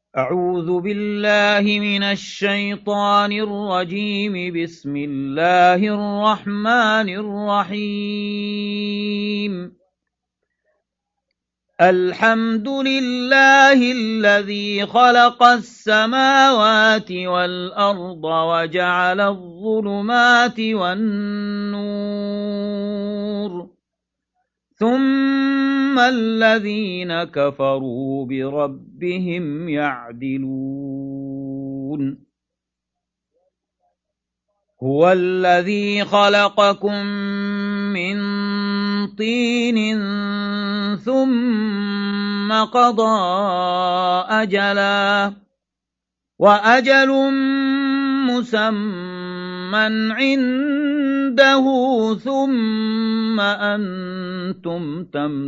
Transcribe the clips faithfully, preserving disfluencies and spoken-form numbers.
أعوذ بالله من الشيطان الرجيم. بسم الله الرحمن الرحيم. الحمد لله الذي خلق السماوات والأرض وجعل الظلمات والنور، ثم الذين كفروا بربهم يعدلون. هو الذي خلقكم من طين ثم قضى أجلا، وأجل مسمى عنده، ثم أنتم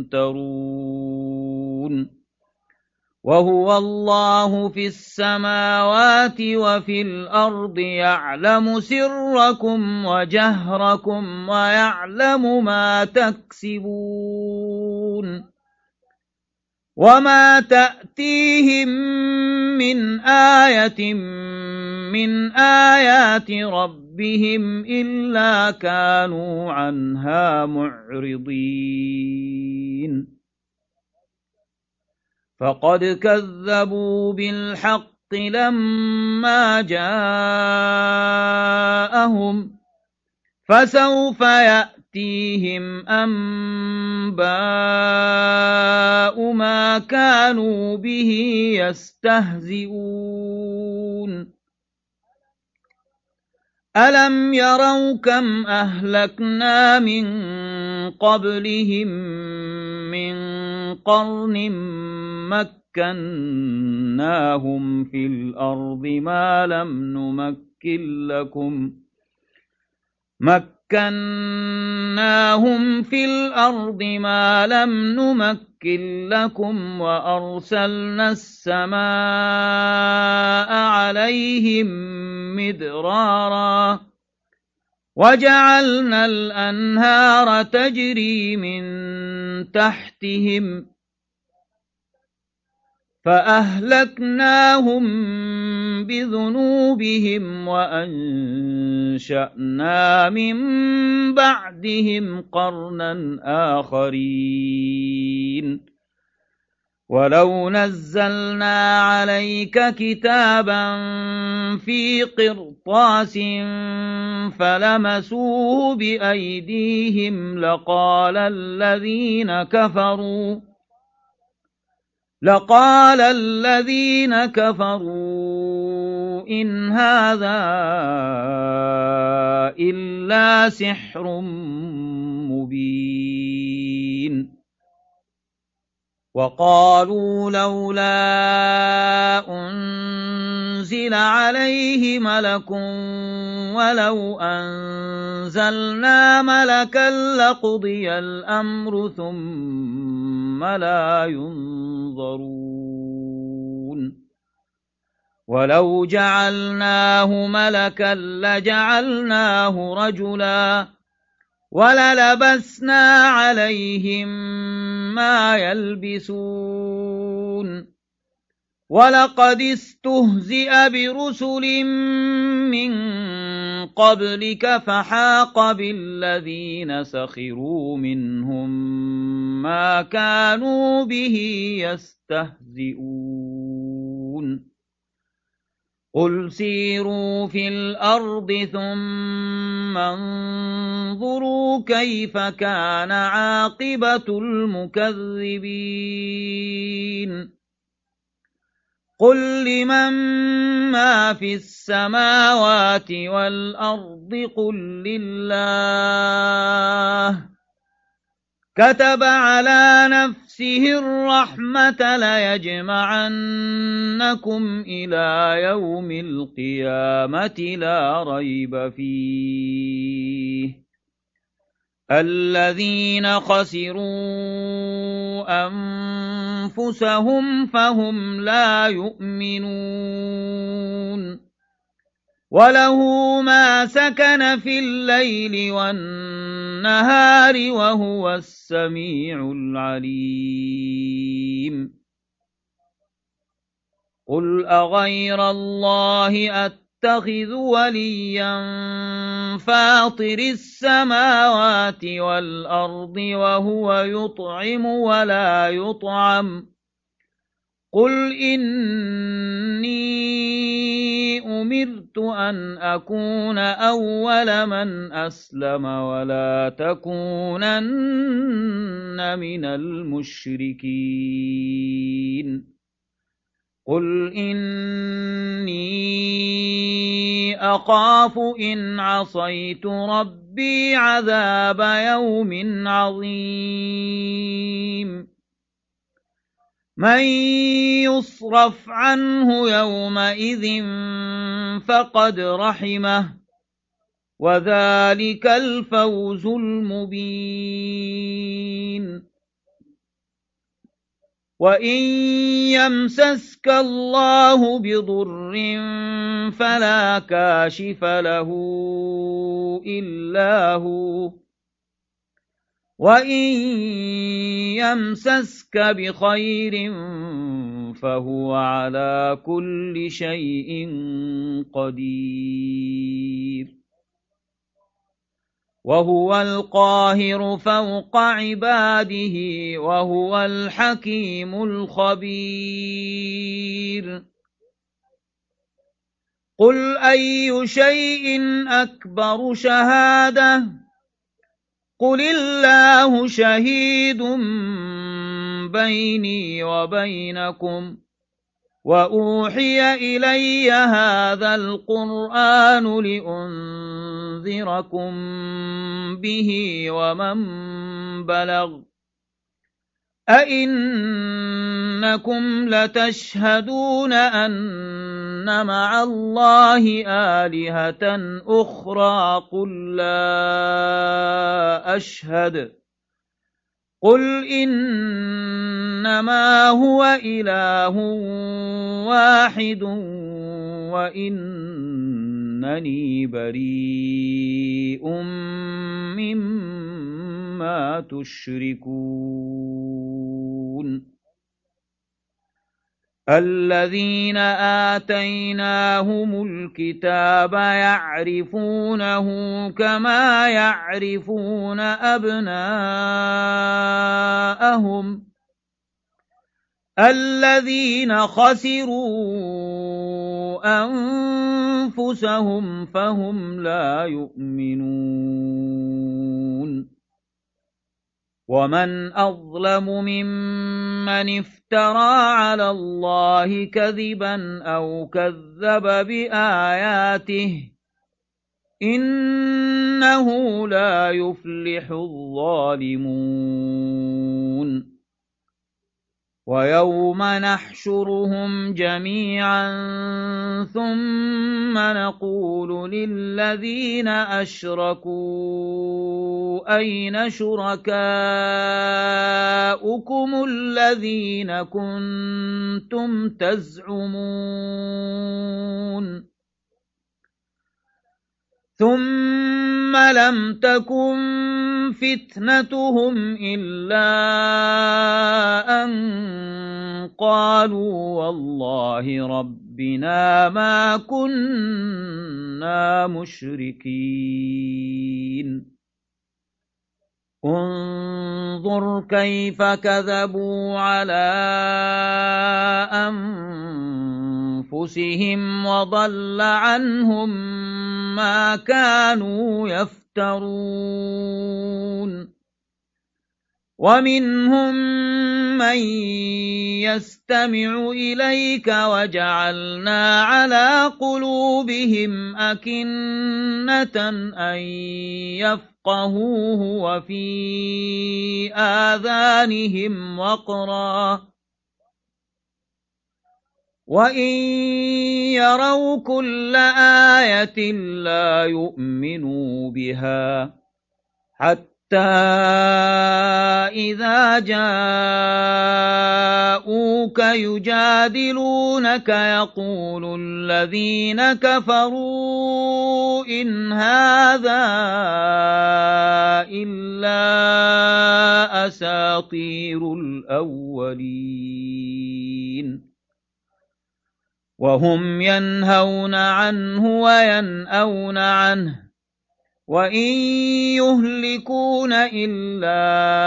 تمترون. وهو الله في السماوات وفي الأرض، يعلم سركم وجهركم ويعلم ما تكسبون. وما تأتيهم من آية من آيات ربهم إلا كانوا عنها معرضين. فقد كذبوا بالحق لما جاءهم، فسوف يأتيهم أنباء ما كانوا به يستهزئون. ألم يروا كم أهلكنا من قبلهم من قرن مكناهم في الأرض ما لم نمكن لكم مكناهم في الأرض ما لم نمكن لكم وأرسلنا السماء عليهم مدرارا، وجعلنا الأنهار تجري من تحتهم، فأهلكناهم بذنوبهم وأنشأنا من بعدهم قرنا آخرين. ولو نزلنا عليك كتابا في قرطاس فلمسوه بأيديهم لقال الذين كفروا لقال الذين كفروا إن هذا إلا سحر مبين. وقالوا لولا أنزل عليه ملك ولو أنزلنا ملكا لقضي الأمر ثم لا ينظرون. ولو جعلناه ملكا لجعلناه رجلا وللبسنا عليهم ما يلبسون. ولقد استهزئ برسل من قبلك فحاق بالذين سخروا منهم ما كانوا به يستهزئون. قل سيروا في الأرض ثم انظروا كيف كان عاقبة المكذبين. قل لمن ما في السماوات والأرض قل لله. كتب على نفسه الرحمة ليجمعنكم إلى يوم القيامة لا ريب فيه. الذين خسروا أنفسهم فهم لا يؤمنون. وله ما سكن في الليل والنهار وهو السميع العليم. قل أغير الله أتخذ وليا فاطر السماوات والأرض وهو يطعم ولا يطعم قل إني أمرت أن أكون أول من أسلم ولا تكونن من المشركين قل إني أخاف إن عصيت ربي عذاب يوم عظيم من يصرف عنه يومئذ فقد رحمه وذلك الفوز المبين وإن يمسسك الله بضر فلا كاشف له إلا هو وإن يمسسك بخير فهو على كل شيء قدير وهو القاهر فوق عباده وهو الحكيم الخبير قل أي شيء أكبر شهادة قل الله شهيد بيني وبينكم وأوحي إلي هذا القرآن لأنذركم به ومن بلغ أئنكم لتشهدون أن مع الله آلهة أخرى قل لا أشهد قل إنما هو إله واحد وإنني بريء مما تشركون الذين آتيناهم الكتاب يعرفونه كما يعرفون أبناءهم الذين خسروا أنفسهم فهم لا يؤمنون ومن أظلم ممن افترى على الله كذبا أو كذب بآياته إنه لا يفلح الظالمون ويوم نحشرهم جميعا ثم نقول للذين أشركوا أين شركاؤكم الذين كنتم تزعمون ثم لم تكن فتنتهم إلا أن قالوا والله ربنا ما كنا مشركين انظر كيف كذبوا على أنفسهم وضل عنهم ما كانوا يفترون ومنهم من يستمع إليك وجعلنا على قلوبهم أكنة أن يفقهوه وفي آذانهم وقرا وإن يروا كل آية لا يؤمنوا بها حتى إذا جاءوك يجادلونك يقول الذين كفروا إن هذا إلا أساطير الأولين وهم ينهون عنه وينأون عنه وإن يهلكون إلا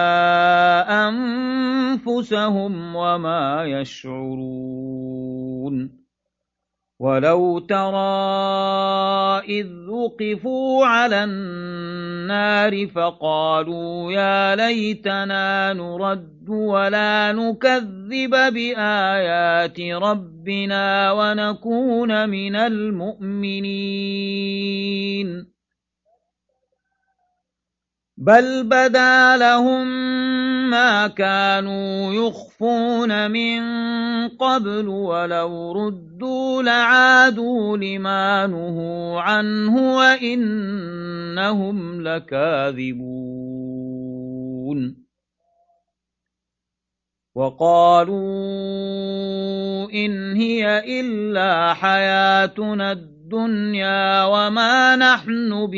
أنفسهم وما يشعرون ولو ترى إذ وقفوا على النار فقالوا يا ليتنا نرد ولا نكذب بآيات ربنا ونكون من المؤمنين بل بدا لهم ما كانوا يخفون من قبل ولو ردوا لعادوا لما نهوا عنه وإنهم لكاذبون وقالوا إن هي إلا حياتنا الدنيا وما نحن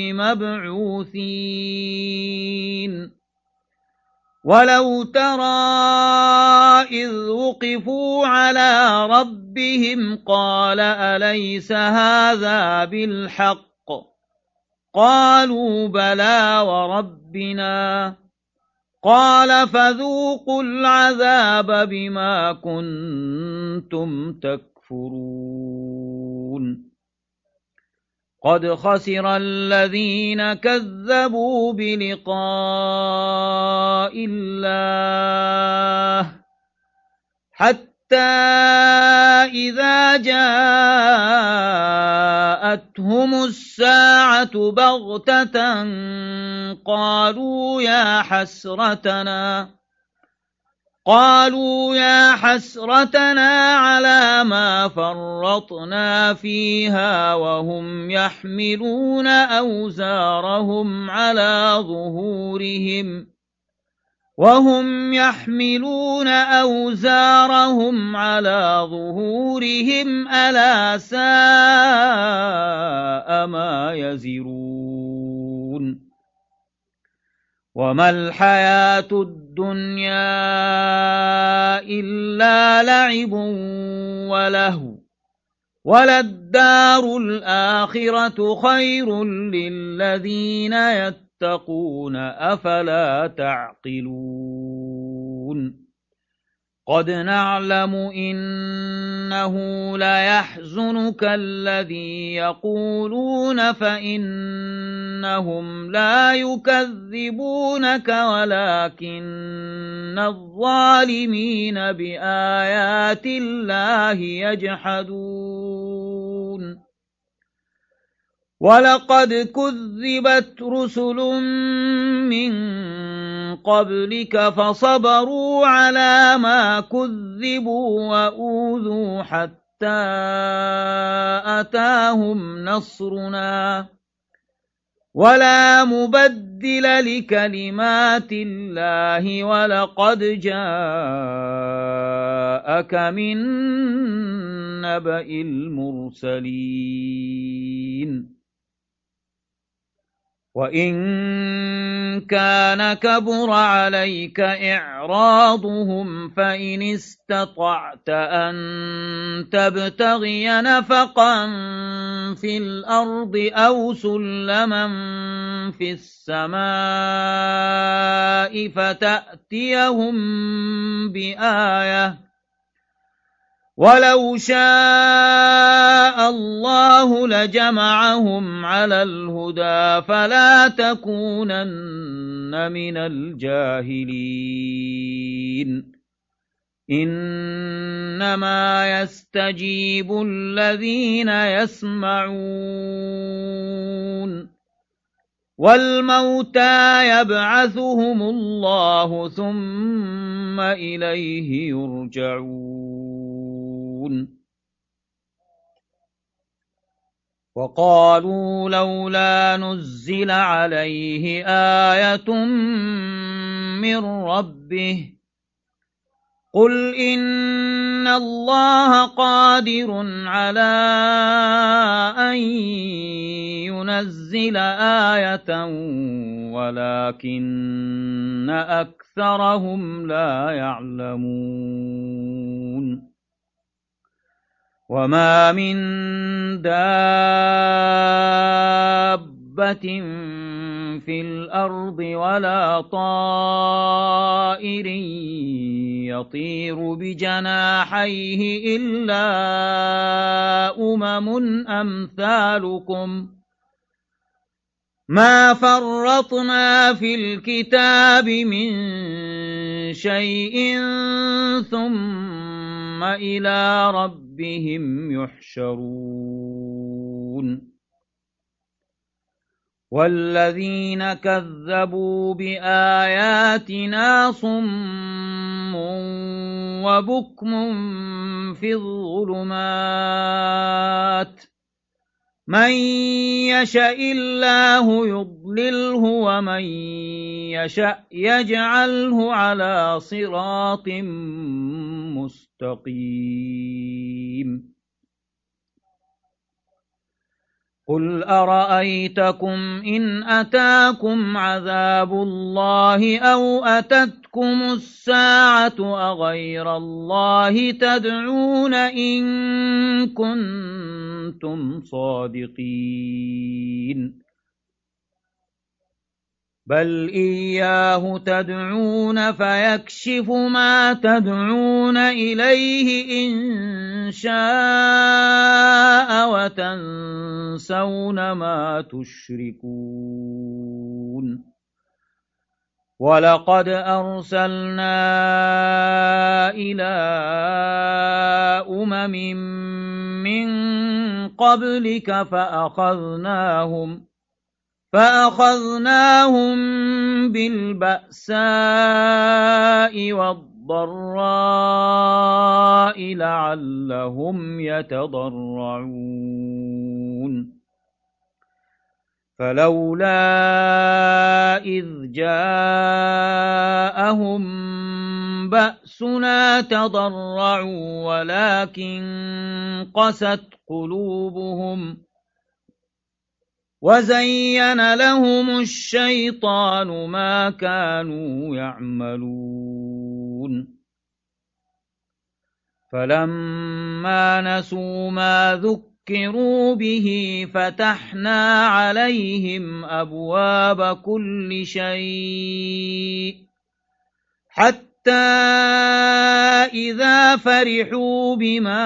بمبعوثين ولو ترى إذ وقفوا على ربهم قال أليس هذا بالحق قالوا بلى وربنا قال فذوقوا العذاب بما كنتم تكفرون قد خسر الذين كذبوا بلقاء الله حتى إذا جاءتهم الساعة بغتة قالوا يا حسرتنا قالوا يا حسرتنا على ما فرطنا فيها وهم يحملون أوزارهم على ظهورهم وهم يحملون أوزارهم على ظهورهم ألا ساء ما يزرون وما الحياة الدنيا إلا لعب ولهو وللدار الآخرة خير للذين يتقون أفلا تعقلون قد نعلم إنه ليحزنك الذي يقولون فإنهم لا يكذبونك ولكن الظالمين بآيات الله يجحدون ولقد كذبت رسل من قبلك فصبروا على ما كذبوا وأوذوا حتى أتاهم نصرنا ولا مبدل لكلمات الله ولقد جاءك من نبأ المرسلين وإن كان كبر عليك إعراضهم فإن استطعت أن تبتغي نفقا في الأرض أو سلما في السماء فتأتيهم بآية ولو شاء الله لجمعهم على الهدى فلا تكونن من الجاهلين إنما يستجيب الذين يسمعون والموتى يبعثهم الله ثم إليه يرجعون وقالوا لولا نزل عليه آية من ربه قل إن الله قادر على أن ينزل آية ولكن أكثرهم لا يعلمون وما من دابة في الأرض ولا طائر يطير بجناحيه إلا أمم أمثالكم ما فرطنا في الكتاب من شيء ثم إلى ربهم يحشرون والذين كذبوا بآياتنا صم وبكم في الظلمات من يشاء الله يضلله ومن يشاء يجعله على صراط مستقيم قل أرأيتكم إن أتاكم عذاب الله أو أتتكم الساعة أغير الله تدعون إن كنتم صادقين بل إياه تدعون فيكشف ما تدعون إليه إن شاء وتنسون ما تشركون ولقد أرسلنا إلى أمم من قبلك فأخذناهم فأخذناهم بالبأساء والضراء لعلهم يتضرعون فلولا إذ جاءهم بأسنا تضرعوا ولكن قست قلوبهم وزين لهم الشيطان ما كانوا يعملون فلما نسوا ما ذكروا به فتحنا عليهم أبواب كل شيء حتى إذا فرحوا بما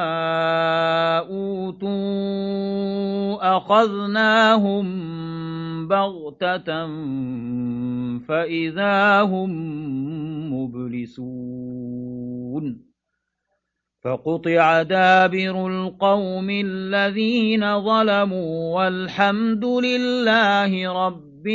أوتوا أخذناهم بغتة فإذا هم مبلسون فقطع دابر القوم الذين ظلموا والحمد لله رب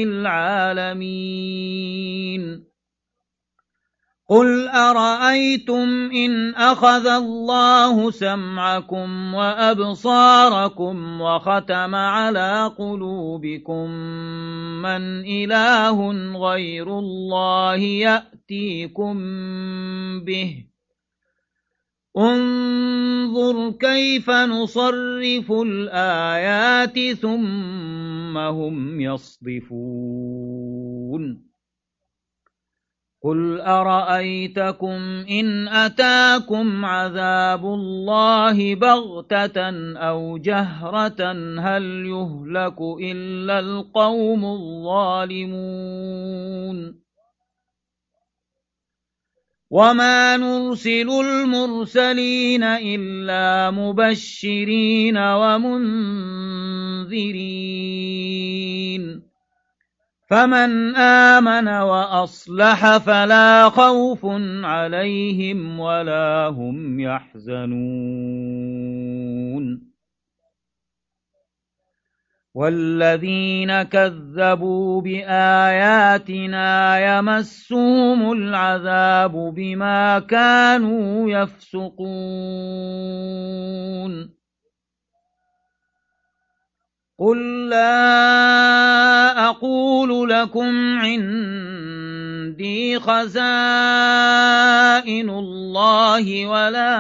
العالمين قل أرأيتم إن أخذ الله سمعكم وأبصاركم وختم على قلوبكم من إله غير الله يأتيكم به انظر كيف نصرف الآيات ثم هم يصدفون قل أرأيتكم إن أتاكم عذاب الله بغتة أو جهرة هل يهلك إلا القوم الظالمون وما نرسل المرسلين إلا مبشرين ومنذرين فمن آمن وأصلح فلا خوف عليهم ولا هم يحزنون والذين كذبوا بآياتنا يمسهم العذاب بما كانوا يفسقون قل لا أقول لكم عندي خزائن الله ولا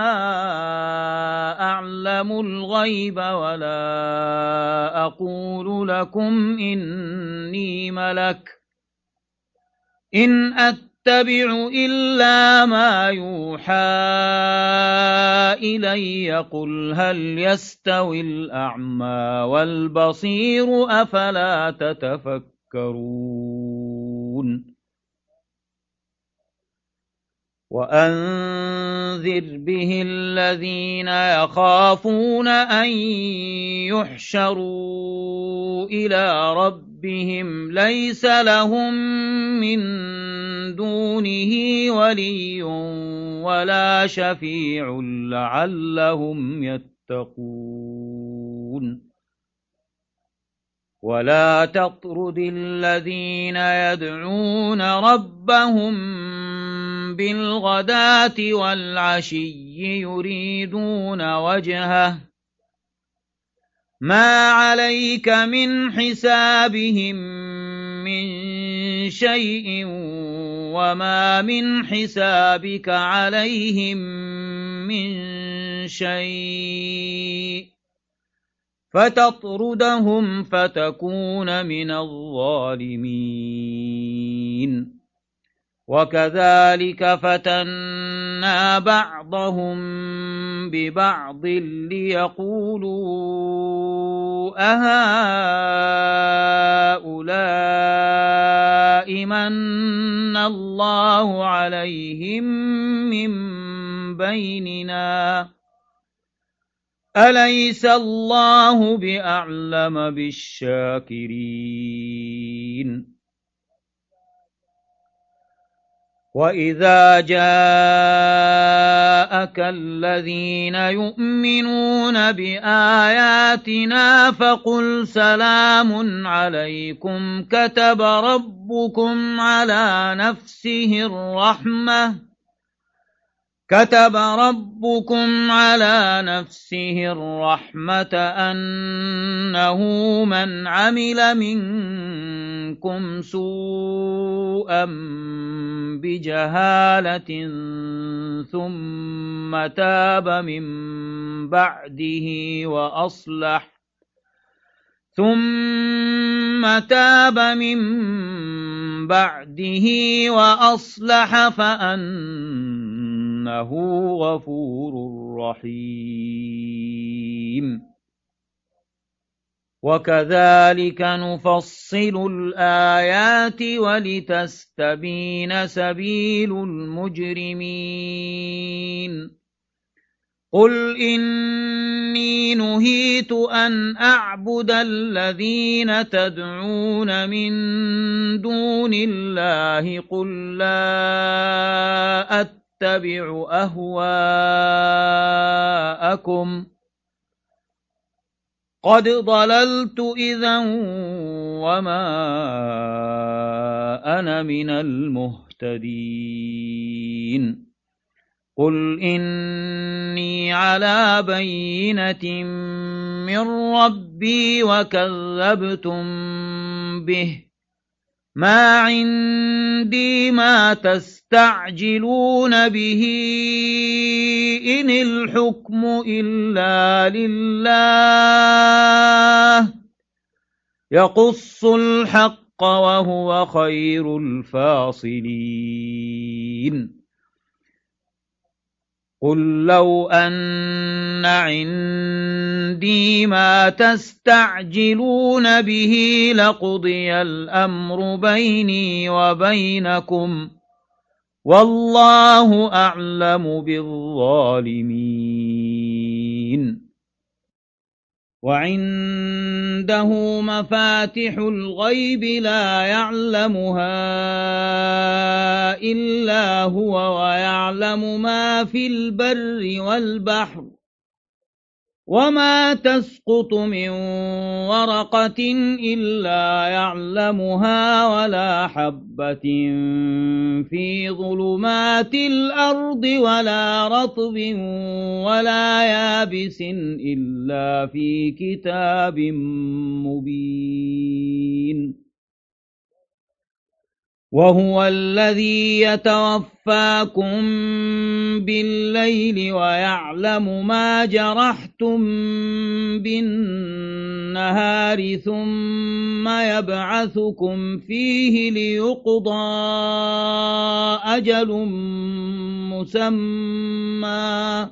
أعلم الغيب ولا أقول لكم إني ملك إن أتبع أتبع إلا ما يوحى إلي قل هل يستوي الأعمى والبصير أفلا تتفكرون وأنذر به الذين يخافون أن يحشروا إلى ربهم ليس لهم من دونه ولي ولا شفيع لعلهم يتقون ولا تطرد الذين يدعون ربهم بالغداة والعشي يريدون وجهه ما عليك من حسابهم من شيء وما من حسابك عليهم من شيء فتطردهم فتكون من الظالمين وكذلك فتنا بعضهم ببعض ليقولوا أهؤلاء من الله عليهم من بيننا أليس الله بأعلم بالشاكرين وإذا جاءك الذين يؤمنون بآياتنا فقل سلام عليكم كتب ربكم على نفسه الرحمة كتب ربكم على نفسه الرحمة أنه من عمل منكم سوءا بجهالة ثم تاب من بعده وأصلح ثم تاب من بعده وأصلح فأنه غفور رحيم وكذلك نفصل الآيات ولتستبين سبيل المجرمين قل إني نهيت أن أعبد الذين تدعون من دون الله قل لا أتبع أهواءكم قد ضللت إذا وما أنا من المهتدين قل إني على بينة من ربي وكذبتم به ما عندي ما تستعجلون به إن الحكم إلا لله يقص الحق وهو خير الفاصلين قل لو أن عندي ما تستعجلون به لقضي الأمر بيني وبينكم والله أعلم بالظالمين وعنده مفاتح الغيب لا يعلمها إلا هو ويعلم ما في البر والبحر وما تسقط من ورقة إلا يعلمها ولا حبة في ظلمات الأرض ولا رطب ولا يابس إلا في كتاب مبين وهو الذي يتوفاكم بالليل ويعلم ما جرحتم بالنهار ثم يبعثكم فيه ليقضى أجل مسمى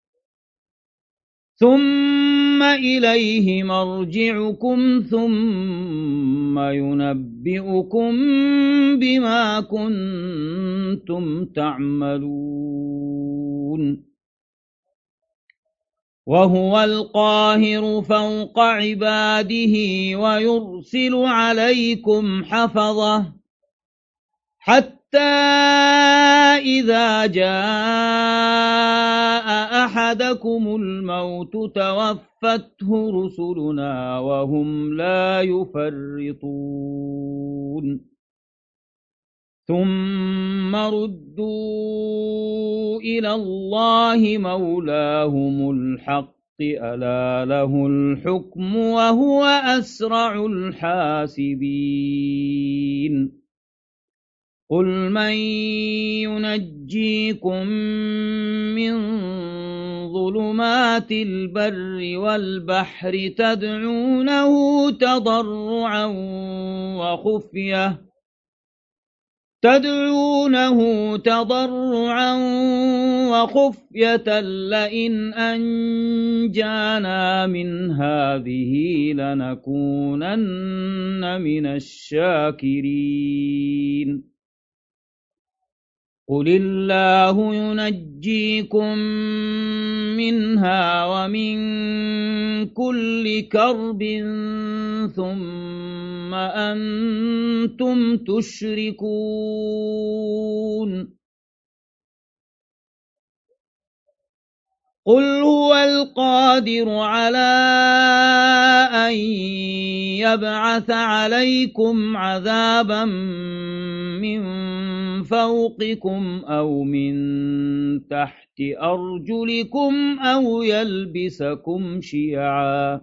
ثم إليه مرجعكم ثم ينبئكم بما كنتم تعملون وهو القاهر فوق عباده ويرسل عليكم حفظة حتى إذا جاء أحدكم الموت توفته رسلنا وهم لا يفرطون ثم ردوا إلى الله مولاهم الحق ألا له الحكم وهو أسرع الحاسبين قل من ينجيكم من ظلمات البر والبحر تدعونه تضرعا وخفية تدعونه تضرعا وخفية لئن أنجانا من هذه لنكونن من الشاكرين قل الله ينجيكم منها ومن كل كرب ثم أنتم تشركون قل هو القادر على أن يبعث عليكم عذابا من فوقكم أو من تحت أرجلكم أو يلبسكم شيعا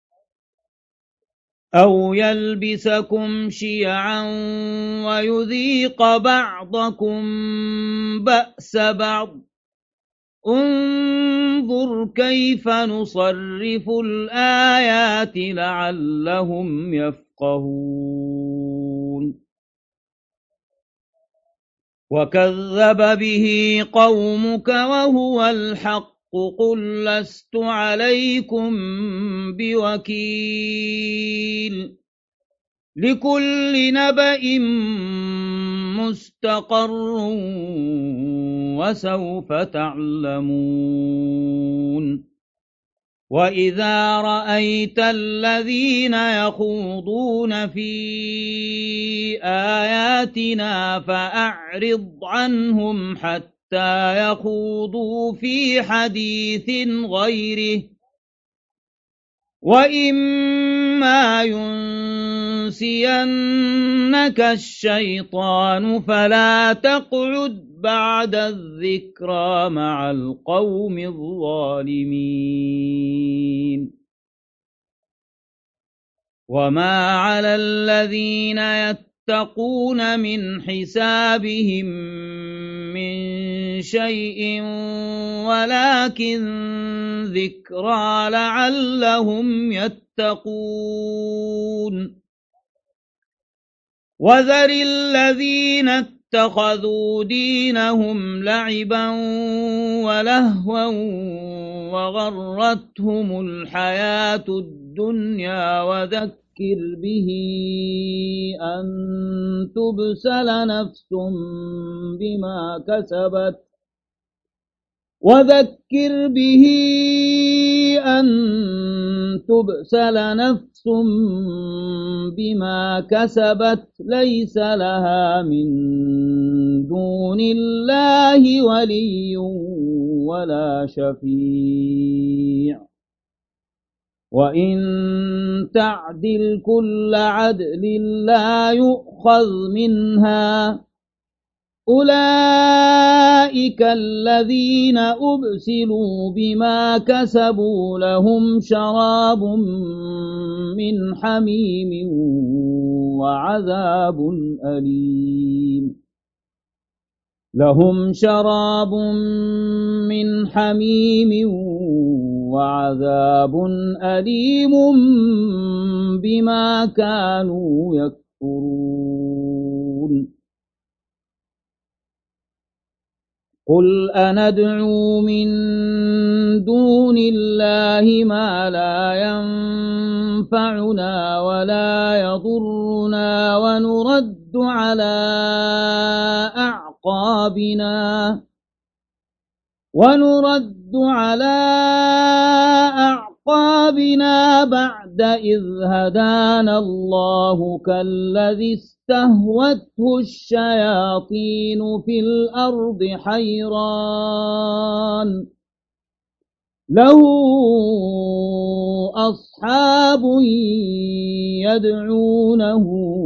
أو يلبسكم شيعا ويذيق بعضكم بأس بعض انظر كيف نصرف الآيات لعلهم يفقهون وكذب به قومك وهو الحق قل لست عليكم بوكيل لكل نبأ مستقر وسوف تعلمون وإذا رأيت الذين يخوضون في آياتنا فأعرض عنهم حتى يخوضوا في حديث غيره وإما ينسينك الشيطان فلا تقعد بعد الذكرى مع القوم الظالمين وما على الذين يتقون من حسابهم من شيء ولكن ذكرى لعلهم يتقون وذر الذين اتخذوا دينهم لعبا ولهوا وغرتهم الحياة الدنيا وذكر به أن تبسل نفس بما كسبت وذكر به أن تبسل نفس بما كسبت ليس لها من دون الله ولي ولا شفيع وإن تعدل كل عدل لا يؤخذ منها أولئك الذين أبسلوا بما كسبوا لهم شراب من حميم وعذاب أليم لهم شراب من حميم وعذاب أليم بما كانوا يكفرون قل أندعو من دون الله ما لا ينفعنا ولا يضرنا ونرد على أعقابنا ونرد على أعقابنا بعد إذ هدانا الله كالذي استهوته الشياطين في الأرض حيران له أصحاب يدعونه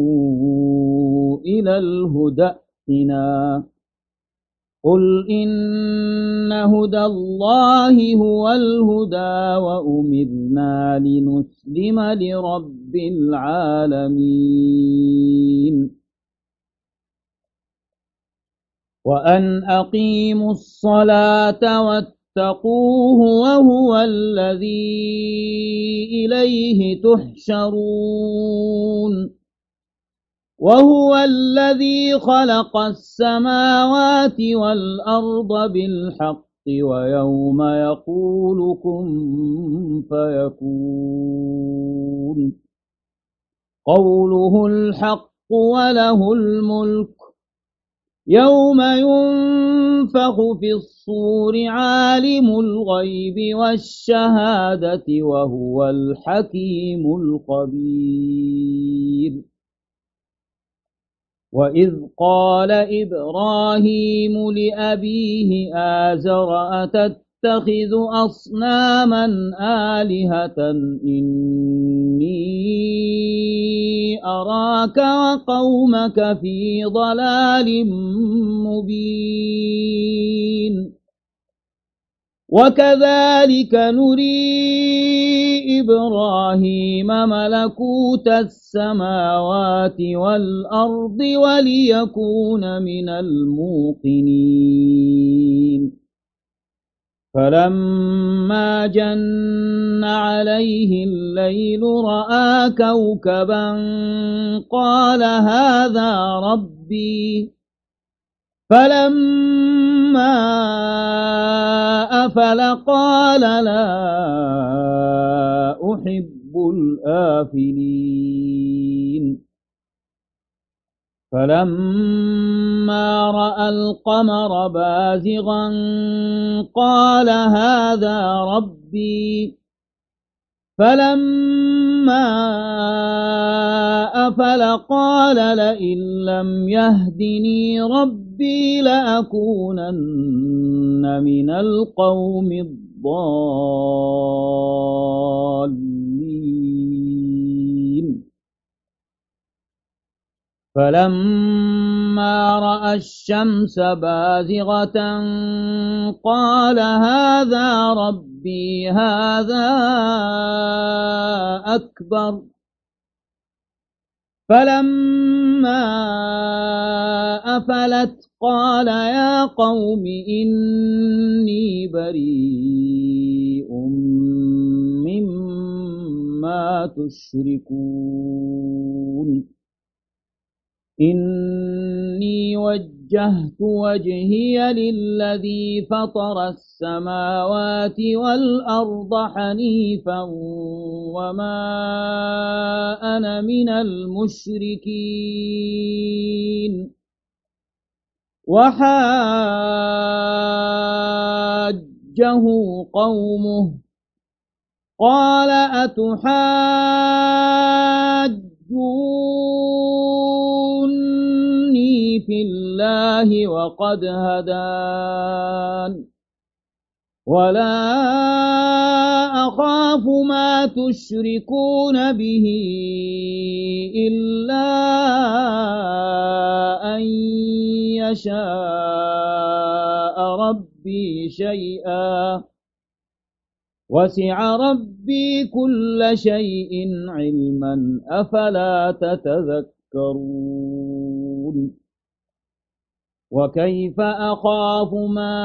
إلى الهدى ائتنا قل إن هدى الله هو الهدى وأمرنا لنسلم لرب العالمين وأن أقيموا الصلاة واتقوه وهو الذي إليه تحشرون وهو الذي خلق السماوات والأرض بالحق ويوم يقول كن فيكون قوله الحق وله الملك يوم ينفخ في الصور عالم الغيب والشهادة وهو الحكيم الخبير وإذ قال إبراهيم لأبيه آزر أتتخذ أصناما آلهة إني أراك وقومك في ضلال مبين وكذلك نري إبراهيم ملكوت السماوات والأرض وليكون من الموقنين فلما جن عليه الليل رأى كوكبا قال هذا ربي فلما أفل قال لا أحب الآفلين فلما رأى القمر بازغا قال هذا ربي فلما أفل قال لئن لم يهدني ربي لأكونن من القوم الضالين فلما رأى الشمس بازغة قال هذا ربي هذا أكبر فلما أفلت قال يا قوم إني بريء مما تشركون إني وجهت وجهي للذي فطر السماوات والأرض حنيفا وما أنا من المشركين وحاجه قومه قال أتحاجوني في الله وقد هدان ولا أخاف ما تشركون به إلا أن يشاء ربي شيئا وسع ربي كل شيء علما أفلا تتذكرون وكيف أخاف ما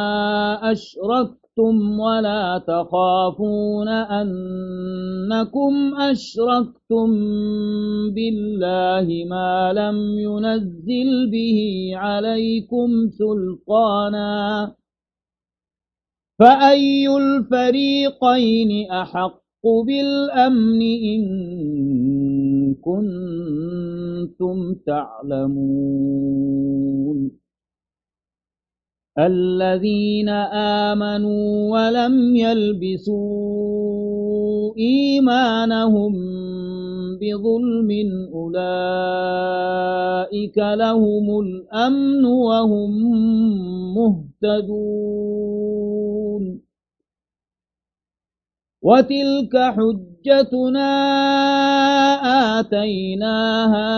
أشركتم ولا تخافون أنكم أشركتم بالله ما لم ينزل به عليكم سلطانا فأي الفريقين أحق بالأمن إن كنتم تعلمون الذين آمنوا ولم يلبسوا إيمانهم بظلم أولئك لهم الأمن وهم مهتدون وتلك حجتنا آتيناها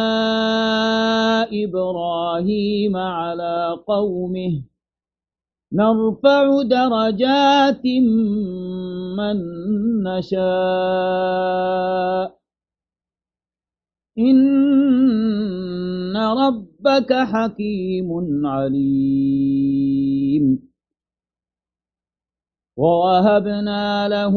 إبراهيم على قومه نرفع درجات من نشاء إن ربك حكيم عليم ووهبنا له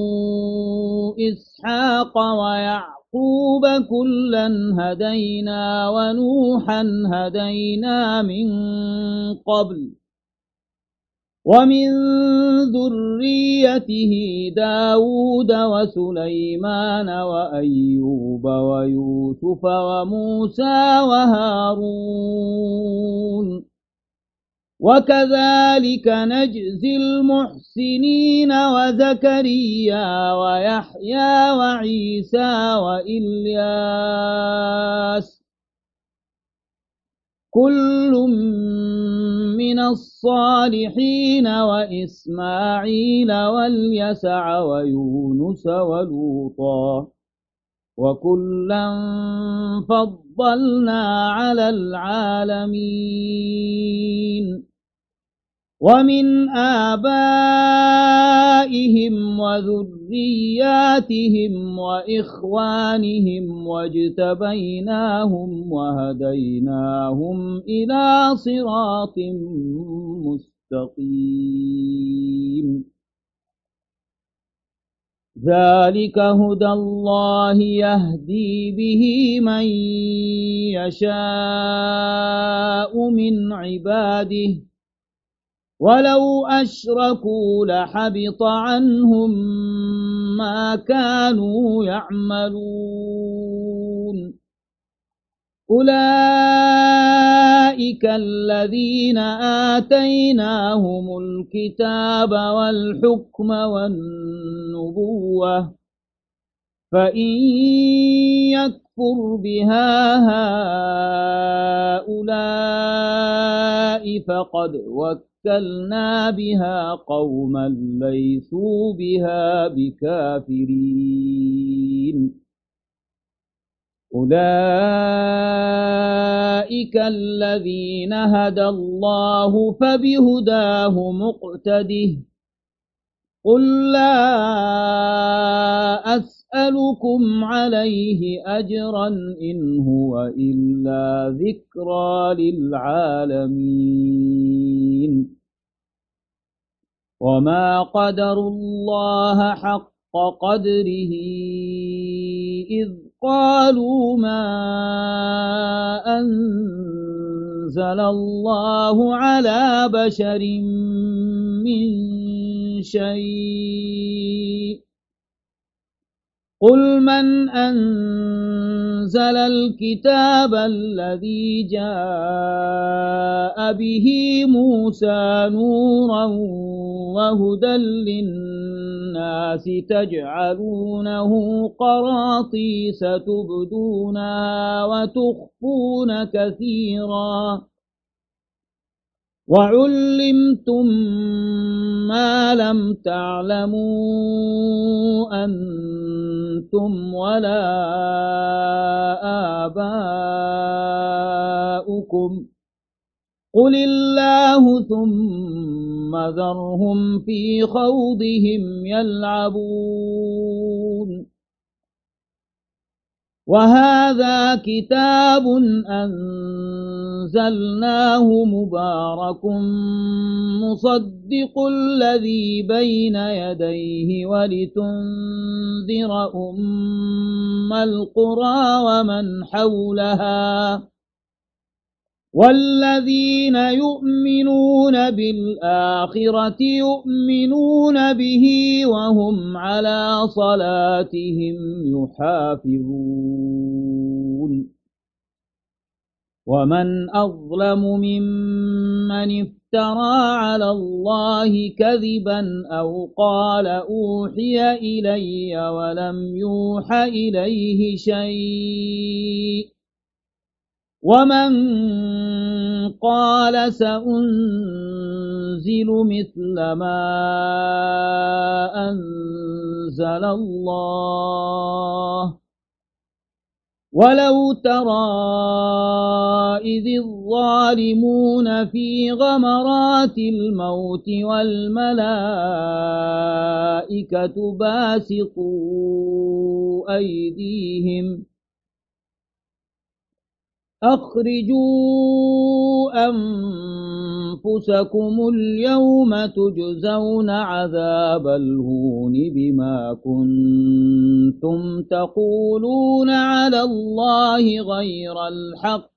إسحاق ويعقوب كلا هدينا ونوحا هدينا من قبل ومن ذريته داود وسليمان وأيوب ويوسف وموسى وهارون وكذلك نجزي المحسنين وزكريا ويحيى وعيسى وإلياس كل من الصالحين وإسماعيل واليسع ويونس ولوطا وكلا فضلنا على العالمين ومن آبائهم وذرياتهم وإخوانهم واجتبيناهم وهديناهم إلى صراط مستقيم ذلك هدى الله يهدي به من يشاء من عباده ولو أشركوا لحبط عنهم ما كانوا يعملون أولئك الذين آتيناهم الكتاب والحكم والنبوة فإن يكفر بها هؤلاء فقد وكلنا بها قوما ليسوا بها بكافرين أولئك الذين هدى الله فبهداه مقتده قل لا أسألكم عليه أجرا إن هو إلا ذكرى للعالمين وما قدروا الله حق قدره إذ قالوا ما أنزل الله على بشر من شيء قل من أنزل الكتاب الذي جاء به موسى نورا وهدى للناس تجعلونه قراطيس تبدونها وتخفون كثيرا وعلمتم ما لم تعلموا أنتم ولا آباؤكم قل الله ثم ذرهم في خوضهم يلعبون وهذا كتاب أنزلناه مبارك مصدق الذي بين يديه ولتنذر أم القرى ومن حولها والذين يؤمنون بالآخرة يؤمنون به وهم على صلاتهم يحافظون ومن أظلم ممن افترى على الله كذبا أو قال أوحي إلي ولم يوح إليه شيء ومن قال سأنزل مثل ما أنزل الله ولو ترى إذ الظالمون في غمرات الموت والملائكة باسطوا أيديهم أخرجوا أنفسكم اليوم تجزون عذاب الهون بما كنتم تقولون على الله غير الحق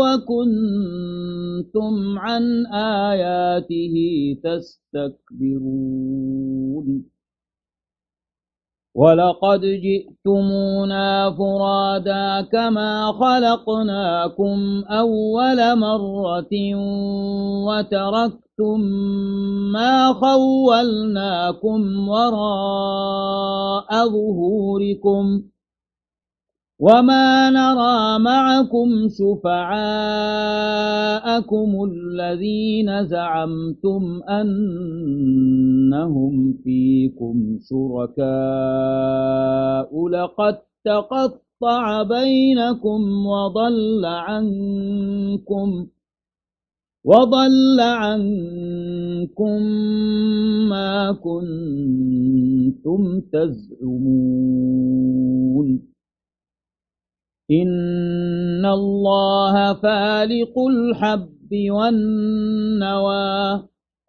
وكنتم عن آياته تستكبرون ولقد جئتمونا فرادا كما خلقناكم أول مرة وتركتم ما خولناكم وراء ظهوركم وما نرى معكم شفعاءكم الذين زعمتم أنهم فيكم شركاء لقد تقطع بينكم وضل عنكم وضل عنكم ما كنتم تزعمون إن الله فالق الحب والنوى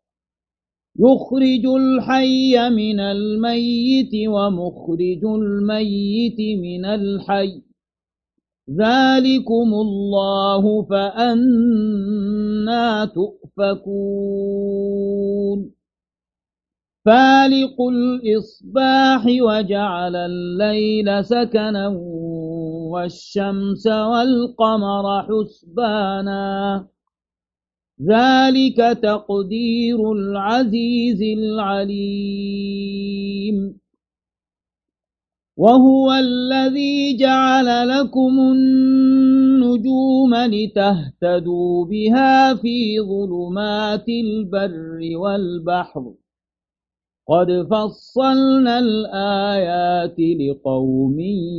يخرج الحي من الميت ومخرج الميت من الحي ذلكم الله فأنى تؤفكون فالق الإصباح وجعل الليل سكنا والشمس والقمر حسبانا ذلك تقدير العزيز العليم وهو الذي جعل لكم النجوم لتهتدوا بها في ظلمات البر والبحر قد فصلنا الآيات لقوم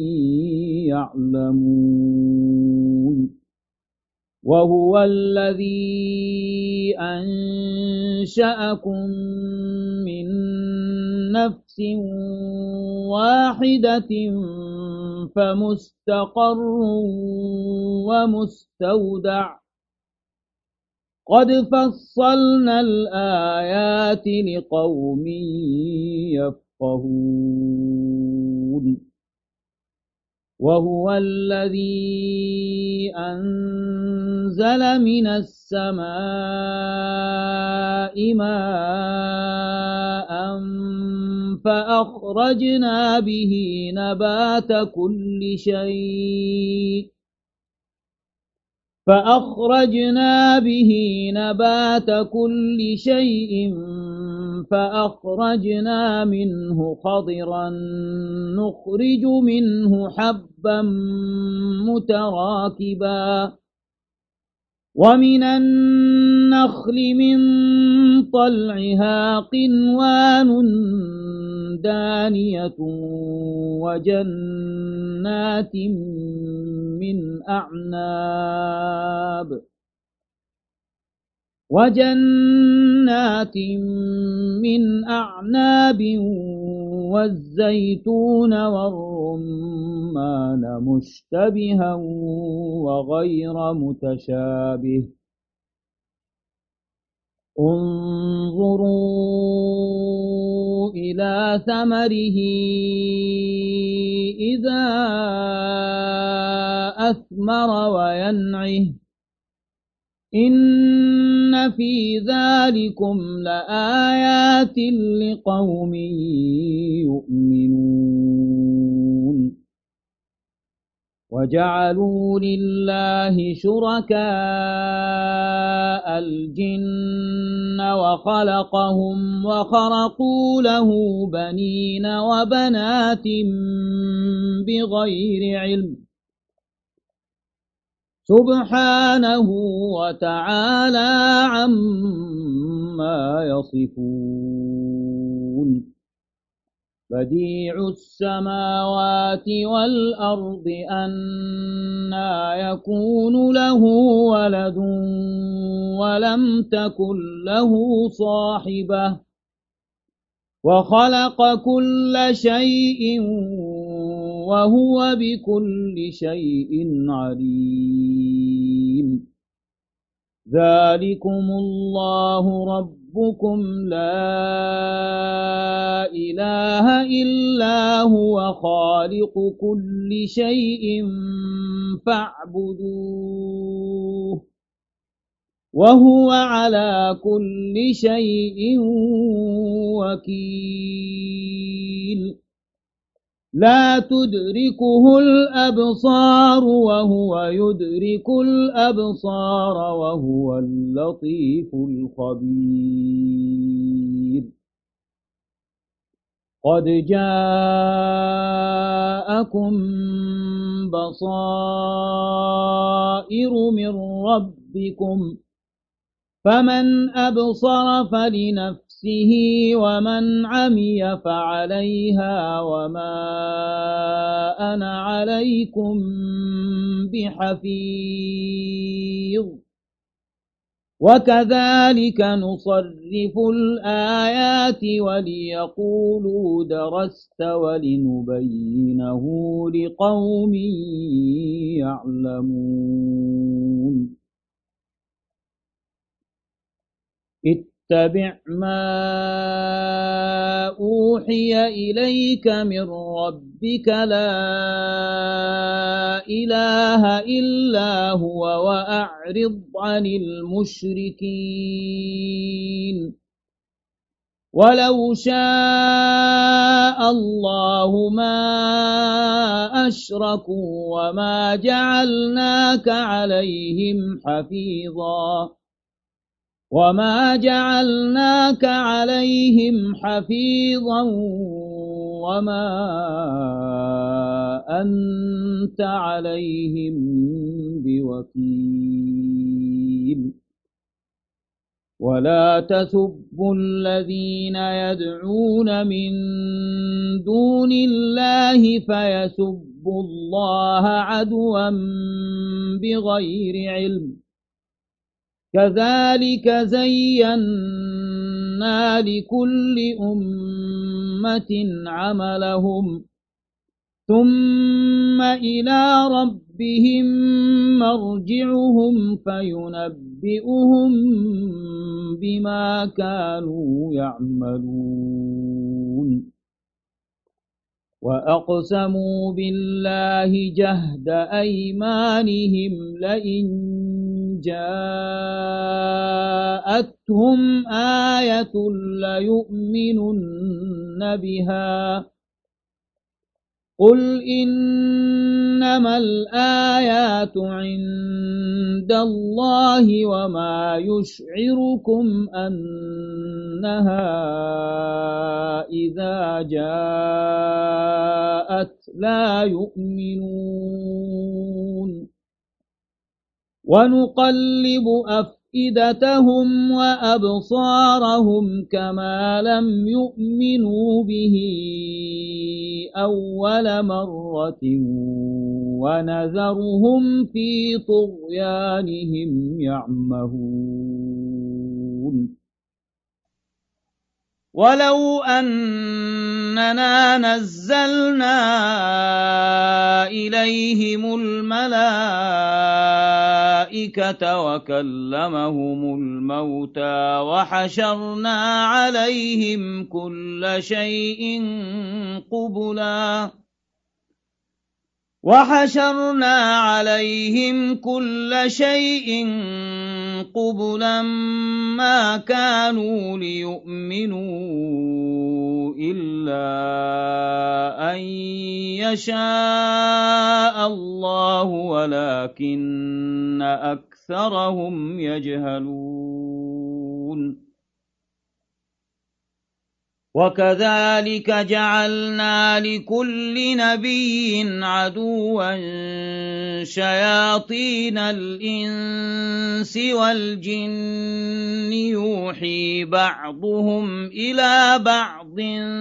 يعلمون وهو الذي أنشأكم من نفس واحدة فمستقر ومستودع قد فصلنا الآيات لقوم يفقهون وهو الذي أنزل من السماء ماء فأخرجنا به نبات كل شيء فأخرجنا به نبات كل شيء فأخرجنا منه خضرا نخرج منه حبا متراكبا ومن النخل من طلعها قنوان دانية وجنات من أعناب وجنات من أعناب والزيتون والرمان مشتبها وغير متشابه انظروا إلى ثمره إذا أثمر وينعه إن في ذلكم لآيات لقوم يؤمنون وجعلوا لله شركاء الجن وخلقهم وخرقوا له بنين وبنات بغير علم سبحانه وتعالى عما يصفون بديع السماوات والأرض أنى يكون له ولد ولم تكن له صاحبة وخلق كل شيء وهو بكل شيء عليم ذلكم الله ربكم لا إله إلا هو خالق كل شيء فاعبدوه وهو على كل شيء وكيل لا تدركه الأبصار وهو يدرك الأبصار وهو اللطيف الخبير قد جاءكم بصائر من ربكم فمن أبصر فلنفسه ومن عمي فعليها وما أنا عليكم بحفيظ وكذلك نصرف الآيات وليقولوا درست ولنبينه لقوم يعلمون اتبع ما أوحي إليك من ربك لا إله إلا هو وأعرض عن المشركين ولو شاء الله ما أشركوا وما جعلناك عليهم حفيظا وما جعلناك عليهم حفيظا وما أنت عليهم بوكيل ولا تسبوا الذين يدعون من دون الله فيسبوا الله عدوا بغير علم كذلك زينا لكل أمة عملهم ثم إلى ربهم مرجعهم فينبئهم بما كانوا يعملون وأقسموا بالله جهد أيمانهم لئن جاءتهم آية ليؤمنن بها قل إنما الآيات عند الله وما يشعركم أنها إذا جاءت لا يؤمنون ونقلب أفئدتهم وأبصارهم كما لم يؤمنوا به أول مرة ونذرهم في طغيانهم يعمهون ولو أننا نزلنا إليهم الملائكة وكلمهم الموتى وحشرنا عليهم كل شيء قبلا وحشرنا عليهم كل شيء قبلا ما كانوا ليؤمنوا إلا أن يشاء الله ولكن أكثرهم يجهلون وكذلك جعلنا لكل نبي عدوا شياطين الإنس والجن يوحي بعضهم إلى بعض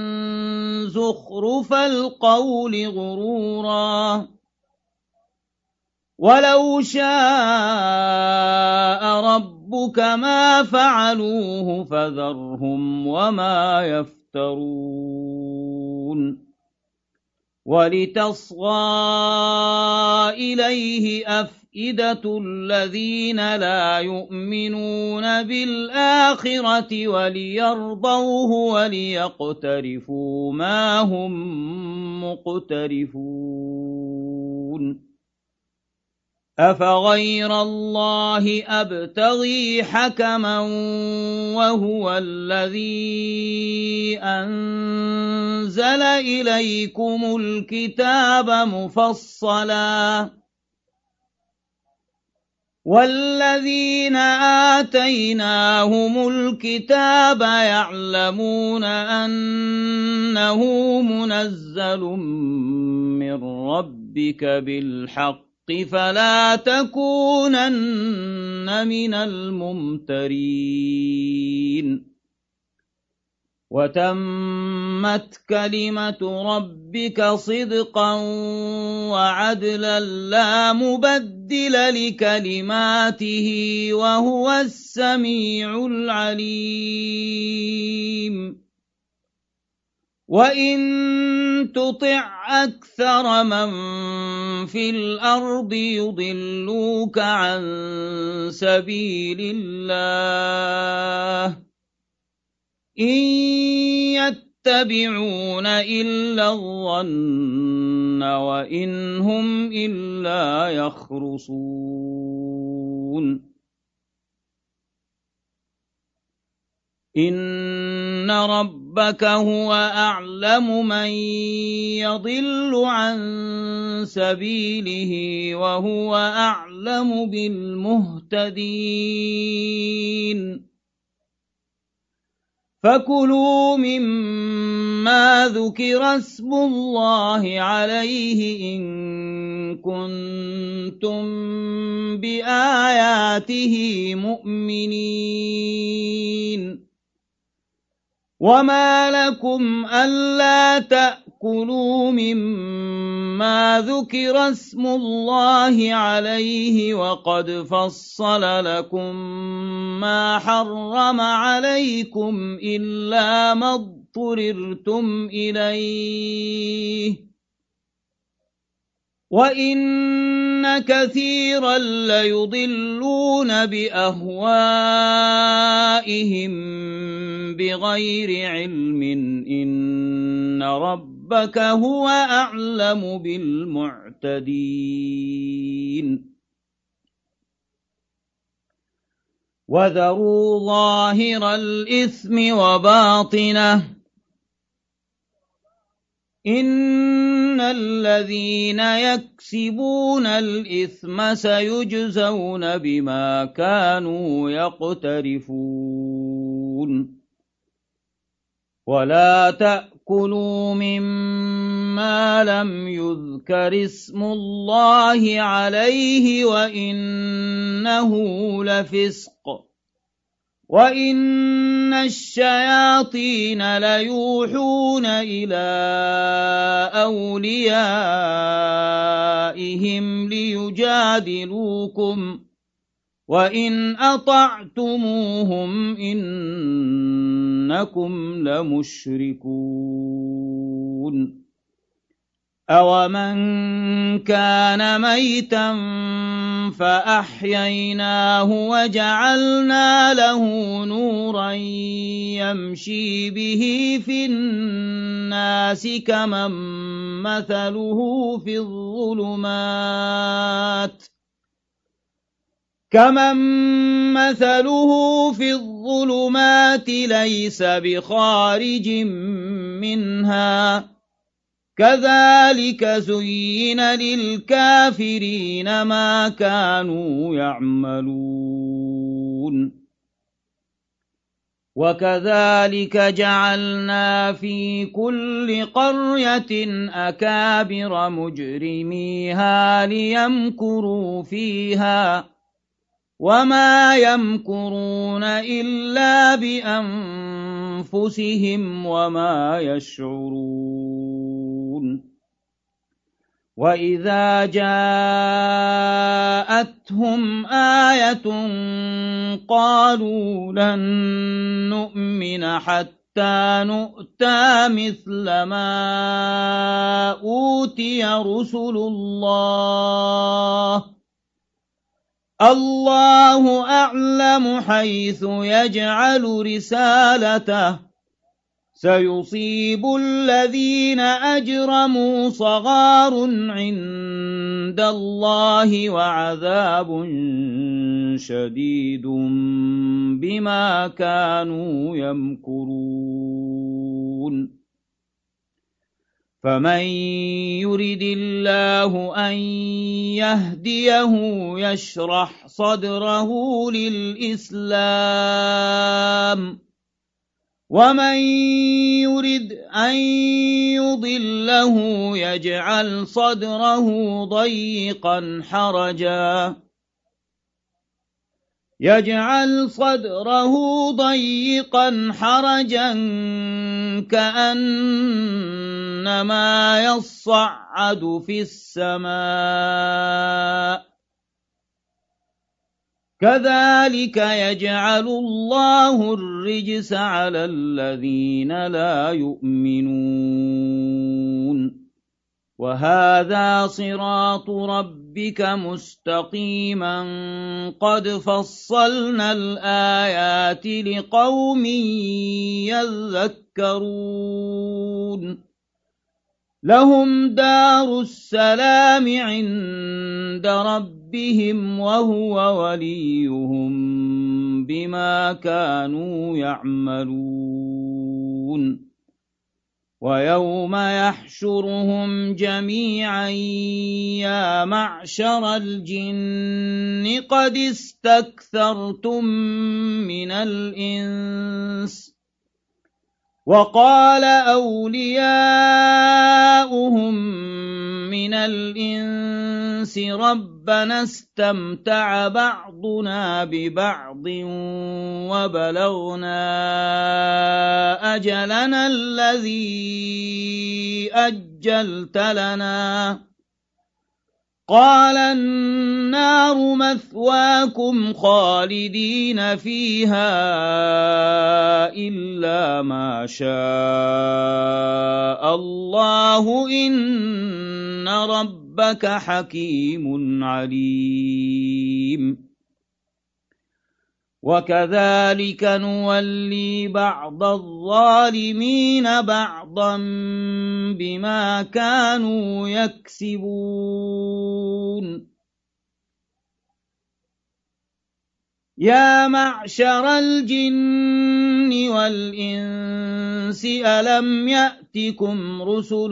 زخرف القول غرورا ولو شاء ربك ما فعلوه فذرهم وما يفترون ولتصغى إليه أفئدة الذين لا يؤمنون بالآخرة وليرضوه وليقترفوا ما هم مقترفون أفغير الله أبتغي حكما وهو الذي أنزل إليكم الكتاب مفصلا والذين آتيناهم الكتاب يعلمون أنه منزل من ربك بالحق فلا تكونن من الممترين وتمت كلمة ربك صدقا وعدلا لا مبدل لكلماته وهو السميع العليم وإن تطع أكثر من في الأرض يضلوك عن سبيل الله إن يتبعون إلا الظن وإن هم إلا يخرصون إن ربك هو أعلم من يضل عن سبيله وهو أعلم بالمهتدين فكلوا مما ذكر اسم الله عليه إن كنتم بآياته مؤمنين وما لكم ألا تأكلوا مما ذكر اسم الله عليه وقد فصل لكم ما حرم عليكم إلا ما اضطررتم إليه وإن كثيرا ليضلون بأهوائهم بغير علم إن ربك هو أعلم بالمعتدين وذروا ظاهر الإثم وباطنه إن الذين يكسبون الإثم سيجزون بما كانوا يقترفون ولا تأكلوا مما ما لم يذكر اسم الله عليه وإنه لفسق وإن الشياطين ليوحون إلى أوليائهم ليجادلوكم وإن أطعتموهم إنكم لمشركون أومن كان ميتا فأحييناه وجعلنا له نورا يمشي به في الناس كمن مثله في الظلمات كمن مثله في الظلمات ليس بخارج منها كذلك زين للكافرين ما كانوا يعملون وكذلك جعلنا في كل قرية أكابر مجرميها ليمكروا فيها وما يمكرون إلا بأنفسهم وما يشعرون وإذا جاءتهم آية قالوا لن نؤمن حتى نؤتى مثل ما أوتي رسل الله الله أعلم حيث يجعل رسالته سيصيب الذين أجرموا صغار عند الله وعذاب شديد بما كانوا يمكرون فمن يرد الله أن يهديه يشرح صدره للإسلام ومن يرد أن يضله يجعل صدره ضيقا حرجا يجعل صدره ضيقا حرجا كأنما يصعد في السماء كذلك يجعل الله الرجس على الذين لا يؤمنون وهذا صراط ربك مستقيما قد فصلنا الآيات لقوم يذكرون لهم دار السلام عند ربهم وهو وليهم بما كانوا يعملون ويوم يحشرهم جميعا يا معشر الجن قد استكثرتم من الإنس وقال أولياؤهم من الإنس ربنا استمتع بعضنا ببعض وبلغنا أجلنا الذي أجلت لنا قال النار مثواكم خالدين فيها إلا ما شاء الله إن ربك حكيم عليم وكذلك نولي بعض الظالمين بعضا بما كانوا يكسبون يا معشر الجن والإنس ألم يأتكم رسل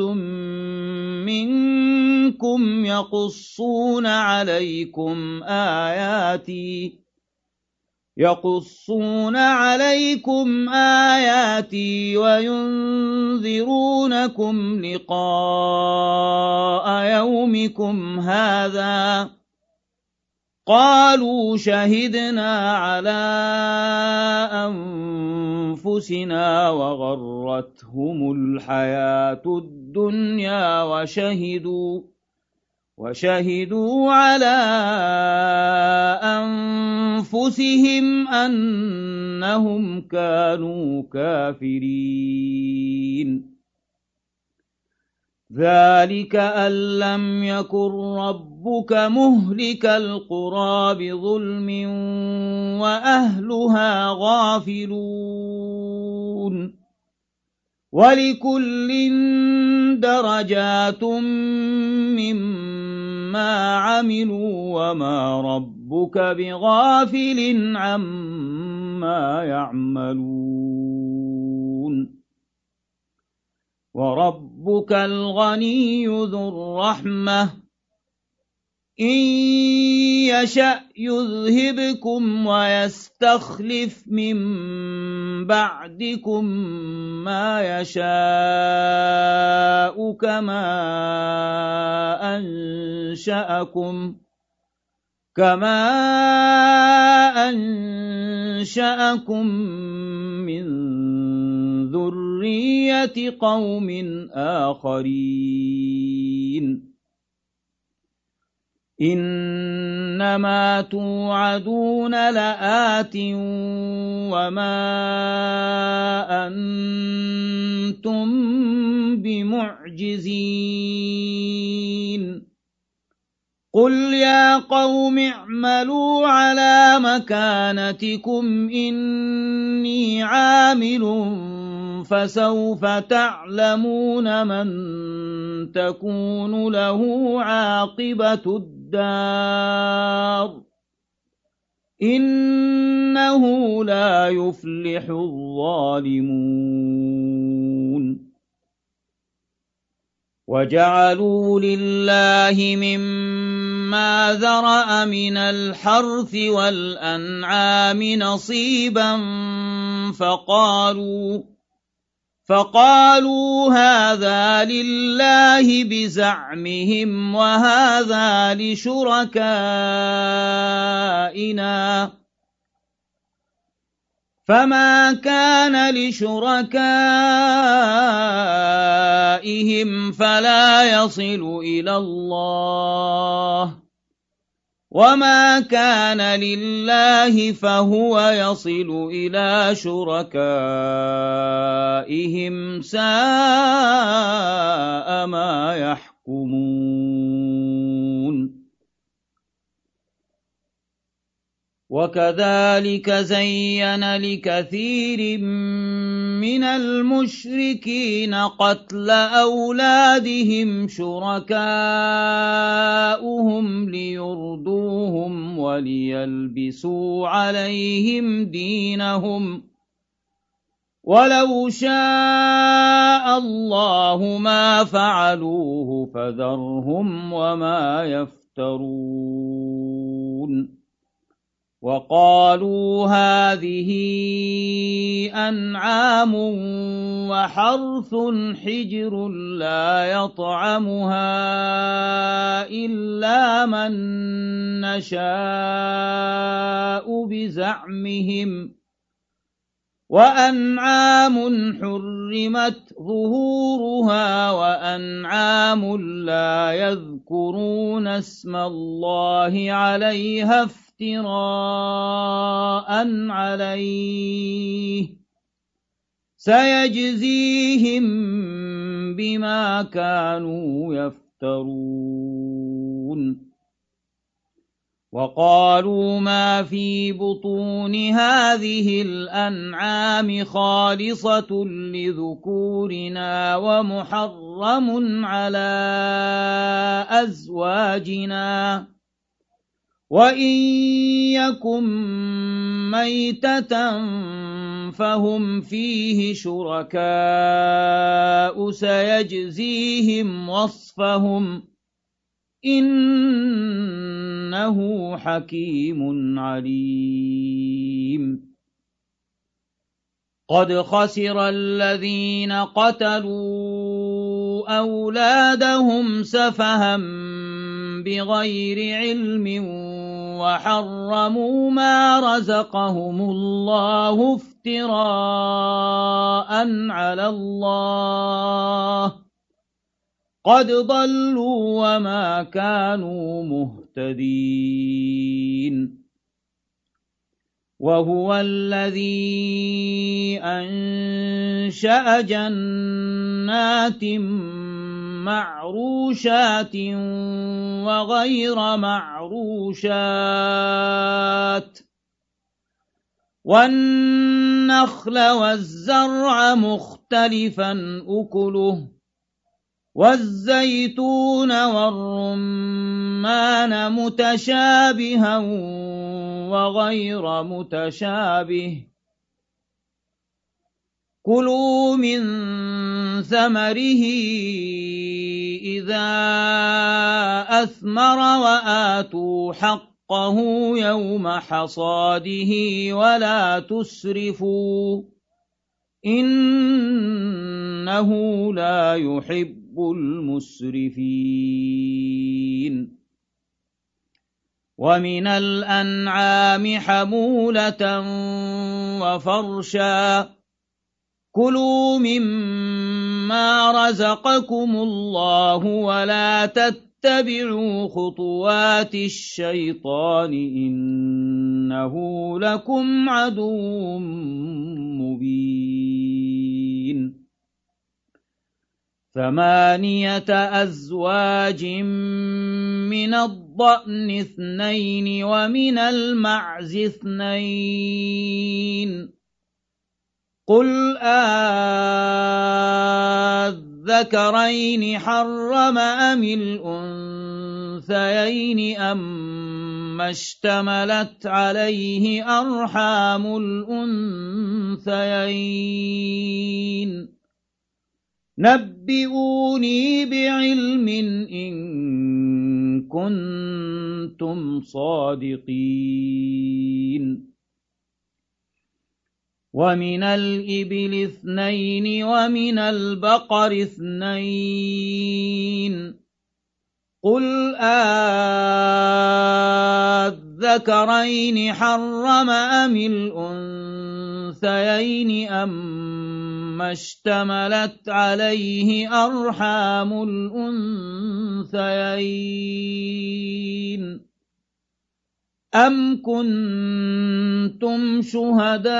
منكم يقصون عليكم آياتي يقصون عليكم آياتي وينذرونكم لقاء يومكم هذا قالوا شهدنا على أنفسنا وغرتهم الحياة الدنيا وشهدوا وشهدوا على أنفسهم أنهم كانوا كافرين ذلك أن لم يكن ربك مهلك القرى بظلم وأهلها غافلون ولكل درجات مما عملوا وما ربك بغافل عما يعملون وربك الغني ذو الرحمة إن يشأ يذهبكم ويستخلف من بعدكم ما يشاء كما أنشأكم كما أنشأكم من ذرية قوم آخرين إنما توعدون لآت وما أنتم بمعجزين قل يا قوم اعملوا على مكانتكم إني عامل فسوف تعلمون من تكون له عاقبة الدار إنه لا يفلح الظالمون وجعلوا لله مما ذرأ من الحرث والأنعام نصيبا فقالوا فقالوا هذا لله بزعمهم وهذا لشركائنا فما كان لشركائهم فلا يصل إلى الله وما كان لله فهو يصل إلى شركائهم ساء ما يحكمون وكذلك زين لكثير من المشركين قتل أولادهم شركاؤهم ليردوهم وليلبسوا عليهم دينهم ولو شاء الله ما فعلوه فذرهم وما يفترون وقالوا هذه أنعام وحرث حجر لا يطعمها إلا من نشاء بزعمهم وأنعام حرمت ظهورها وأنعام لا يذكرون اسم الله عليها افتراء عليه سيجزيهم بما كانوا يفترون وقالوا ما في بطون هذه الأنعام خالصة لذكورنا ومحرم على أزواجنا وإن يكن ميتة فهم فيه شركاء سيجزيهم وصفهم إنه حكيم عليم قد خسر الذين قتلوا أولادهم سفها بغير علم وحرموا ما رزقهم الله افتراء على الله قد ضلوا وما كانوا مهتدين وهو الذي أنشأ جنات معروشات وغير معروشات والنخل والزرع مختلفا أكله والزيتون والرمان متشابها وغير متشابه كلوا من ثمره إذا أثمر وآتوا حقه يوم حصاده ولا تسرفوا إنه لا يحب المسرفين ومن الأنعام حمولة وفرشا كلوا مما رزقكم الله ولا تتبعوا خطوات الشيطان إنه لكم عدو مبين ثمانية أزواج من الضأن اثنين ومن المعز اثنين قل آذكرين حرم أم الأنثيين أما اشتملت عليه أرحام الأنثيين نبئوني بعلم إن كنتم صادقين ومن الإبل اثنين ومن البقر اثنين قل آذكرين حرم أم الأنثيين أما اشتملت عليه أرحام الأنثيين أم كنتم شهداء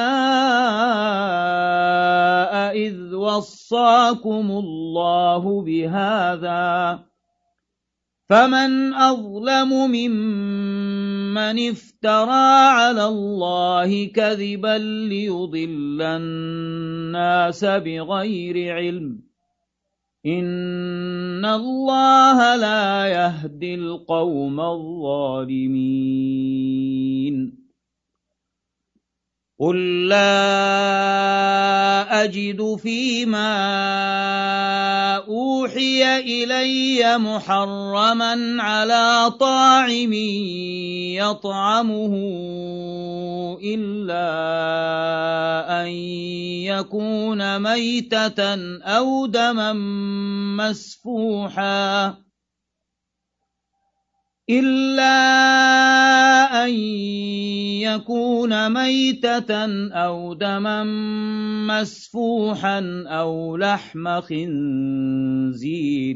إذ وصاكم الله بهذا فمن أظلم ممن افترى على الله كذبا ليضل الناس بغير علم إن الله لا يهدي القوم الظالمين قل لا أجد فيما أوحي إلي محرما على طاعم يطعمه إلا أن يكون ميتة أو دما مسفوحا إلا أن يكون ميتة أو دما مسفوحا أو لحم خنزير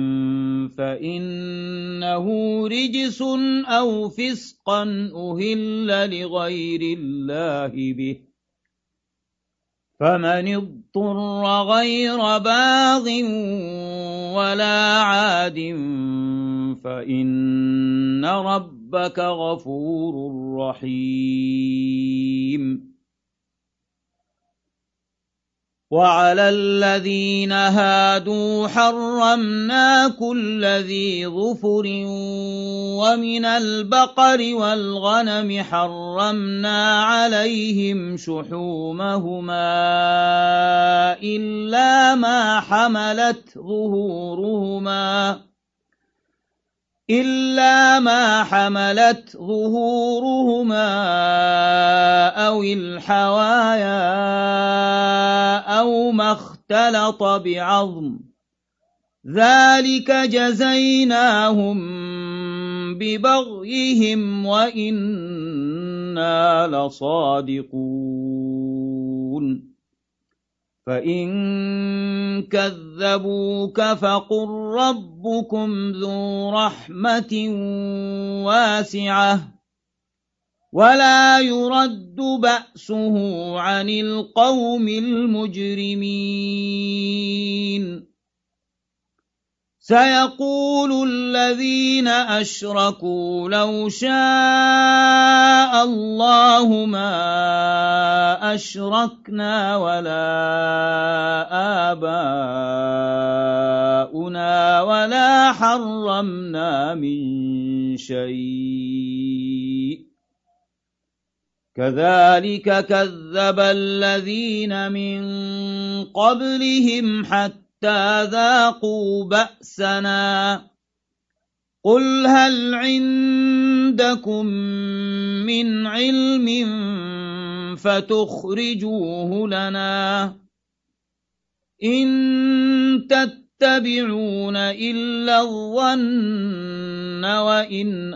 فإنه رجس أو فسقا أهل لغير الله به فمن اضطر غير باغ ولا عاد فإن ربك غفور رحيم وعلى الذين هادوا حرمنا كل ذي ظفر ومن البقر والغنم حرمنا عليهم شحومهما إلا ما حملت ظهورهما إلا ما حملت ظهورهما أو الحوايا أو ما اختلط بعظم ذلك جزيناهم ببغيهم وإنا لصادقون فإن كذبوك فقل ربكم ذو رحمة واسعة ولا يرد بأسه عن القوم المجرمين سيقول الذين أشركوا لو شاء الله ما أشركنا ولا آباؤنا ولا حرمنا من شيء كذلك كذب الذين من قبلهم حتى ذاقوا بأسنا قل هل عندكم من علم فتخرجوه لنا إن تتبعون إلا الظن وإن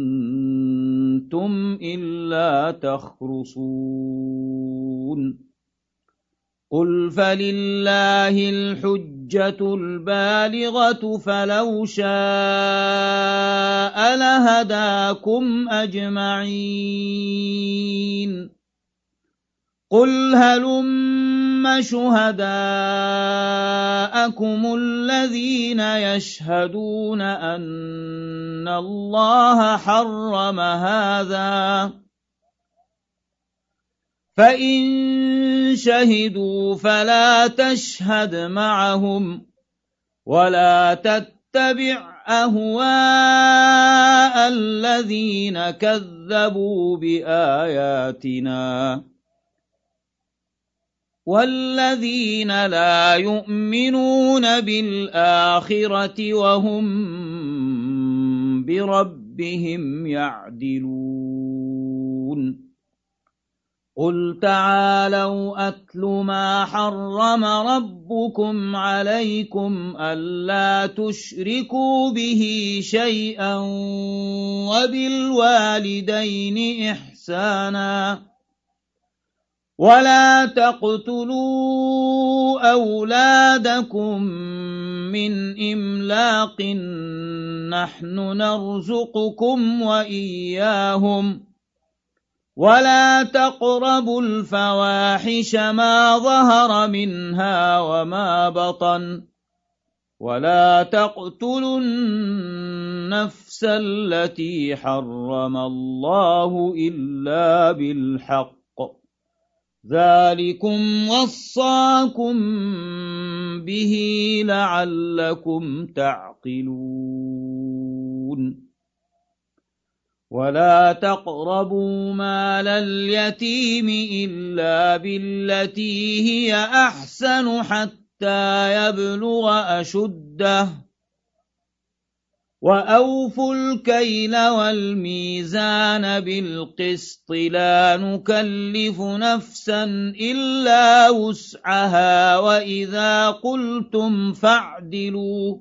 أنتم إلا تخرصون قل فلله الحجة البالغة فلو شاء لهداكم أجمعين قل هلم شهداءكم الذين يشهدون أن الله حرم هذا فإن شهدوا فلا تشهد معهم ولا تتبع أهواء الذين كذبوا بآياتنا والذين لا يؤمنون بالآخرة وهم بربهم يعدلون قل تعالوا أتل ما حرم ربكم عليكم ألا تشركوا به شيئا وبالوالدين إحسانا ولا تقتلوا أولادكم من إملاق نحن نرزقكم وإياهم ولا تقربوا الفواحش ما ظهر منها وما بطن ولا تقتلوا النفس التي حرم الله إلا بالحق ذلكم وصاكم به لعلكم تعقلون ولا تقربوا مال اليتيم إلا بالتي هي أحسن حتى يبلغ أشده وأوفوا الكيل والميزان بالقسط لا نكلف نفسا إلا وسعها وإذا قلتم فاعدلوا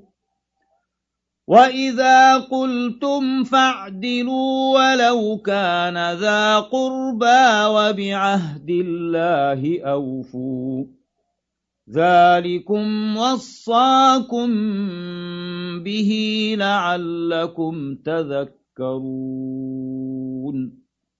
وَإِذَا قُلْتُمْ فَاعْدِلُوا وَلَوْ كَانَ ذَا قُرْبَى وَبِعَهْدِ اللَّهِ أَوْفُوا ذَلِكُمْ وَصَّاكُمْ بِهِ لَعَلَّكُمْ تَذَكَّرُونَ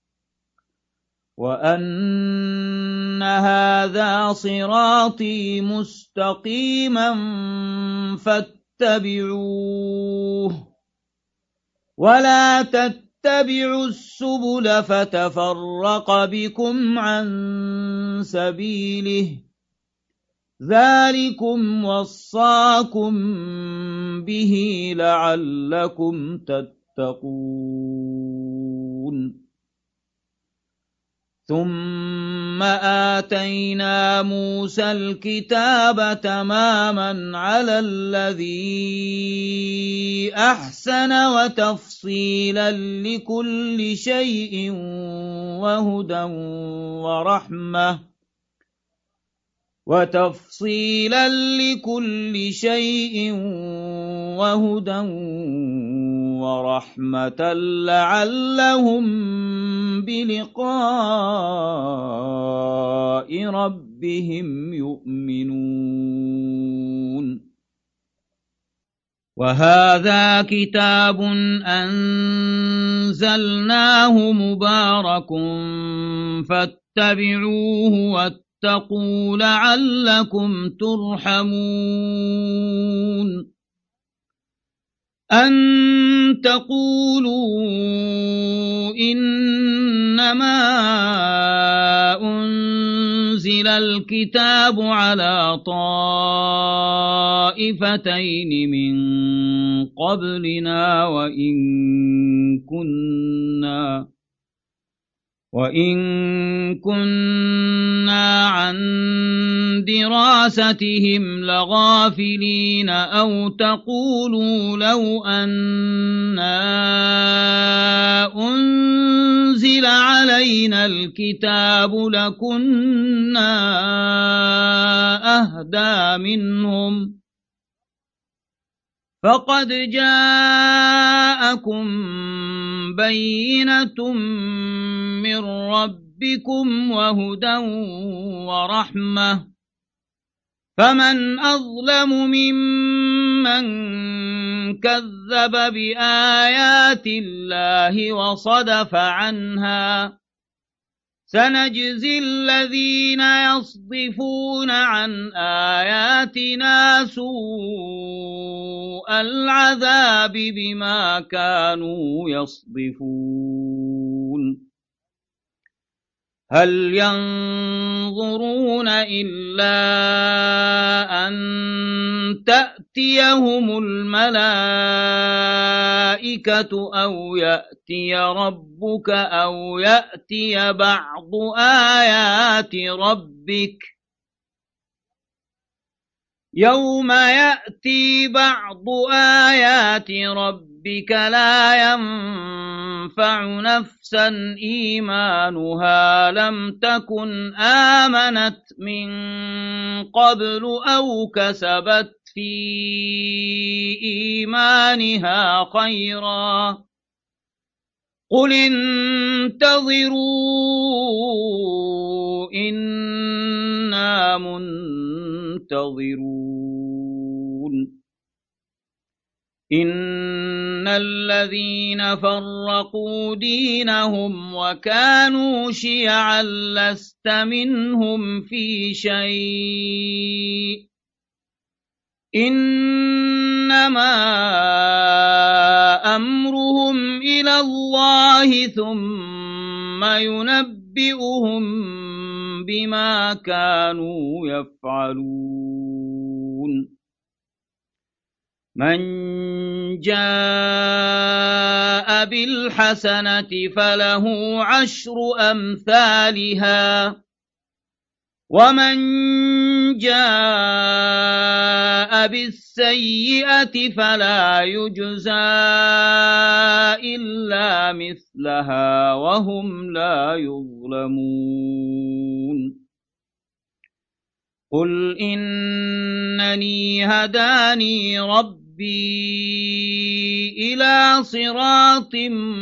وَأَنَّ هَذَا صِرَاطِي مُسْتَقِيمًا فَاتَّبِعُوهُ اتبعوه ولا تتبعوا السبل فتفرق بكم عن سبيله ذلكم وصاكم به لعلكم تتقون ثم آتينا موسى الكتاب تماما على الذي أحسن وتفصيلا لكل شيء وهدى ورحمة وتفصيلا لكل شيء وهدى ورحمة لعلهم بلقاء ربهم يؤمنون وهذا كتاب أنزلناه مبارك فاتبعوه واتقوا لعلكم ترحمون أن تقولوا إنما أنزل الكتاب على طائفتين من قبلنا وإن كنا وإن كنا عن دراستهم لغافلين أو تقولوا لو أنا أنزل علينا الكتاب لكنا أهدى منهم فقد جاءكم بينة من ربكم وهدى ورحمة فمن أظلم ممن كذب بآيات الله وصدف عنها سنجزي الذين يصدفون عن آياتنا سوء العذاب بما كانوا يصدفون هل ينظرون إلا أن تأتيهم الملائكة أو يأتي ربك أو يأتي بعض آيات ربك يوم يأتي بعض آيات ربك لا ينفع نفسا إيمانها لم تكن آمنت من قبل أو كسبت في إيمانها خيرا قل انتظروا إنا منتظرون إن الذين فرقوا دينهم وكانوا شيعا لست منهم في شيء إنما أمرهم إلى الله ثم ينبئهم بما كانوا يفعلون من جاء بالحسنة فله عشر أمثالها ومن جاء بالسيئة فلا يجزى إلا مثلها وهم لا يظلمون قل إنني هداني ربي إلى صراط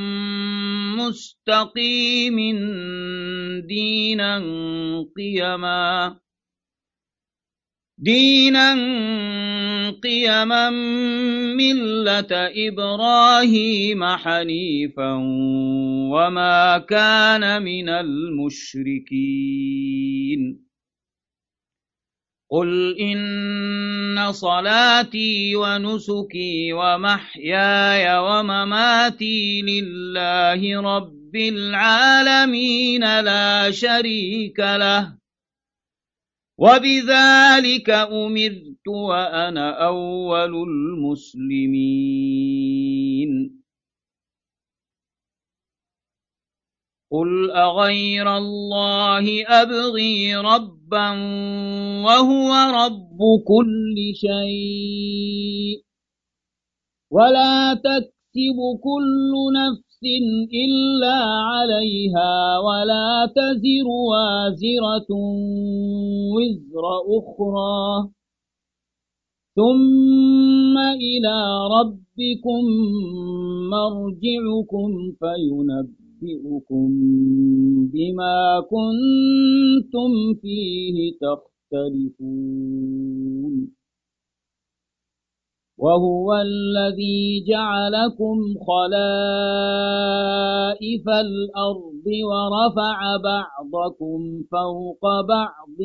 مستقيم دينا قيما دينا قيما ملة إبراهيم حنيفا وما كان من المشركين قل إن صلاتي ونسكي ومحياي ومماتي لله رب العالمين لا شريك له وبذلك أمرت وأنا أول المسلمين قل أغير الله أبغي ربا وهو رب كل شيء ولا تكسب كل نفس إلا عليها ولا تزر وازرة وزر أخرى ثم إلى ربكم مرجعكم فينبئكم بما كنتم فيه تختلفون وهو الذي جعلكم خلائف الأرض ورفع بعضكم فوق بعض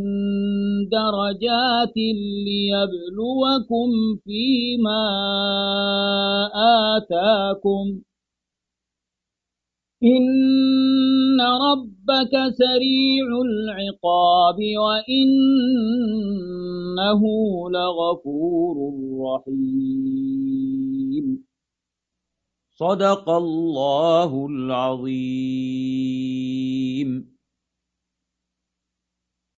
درجات ليبلوكم فيما آتاكم إن ربك سريع العقاب وإنه لغفور رحيم صدق الله العظيم.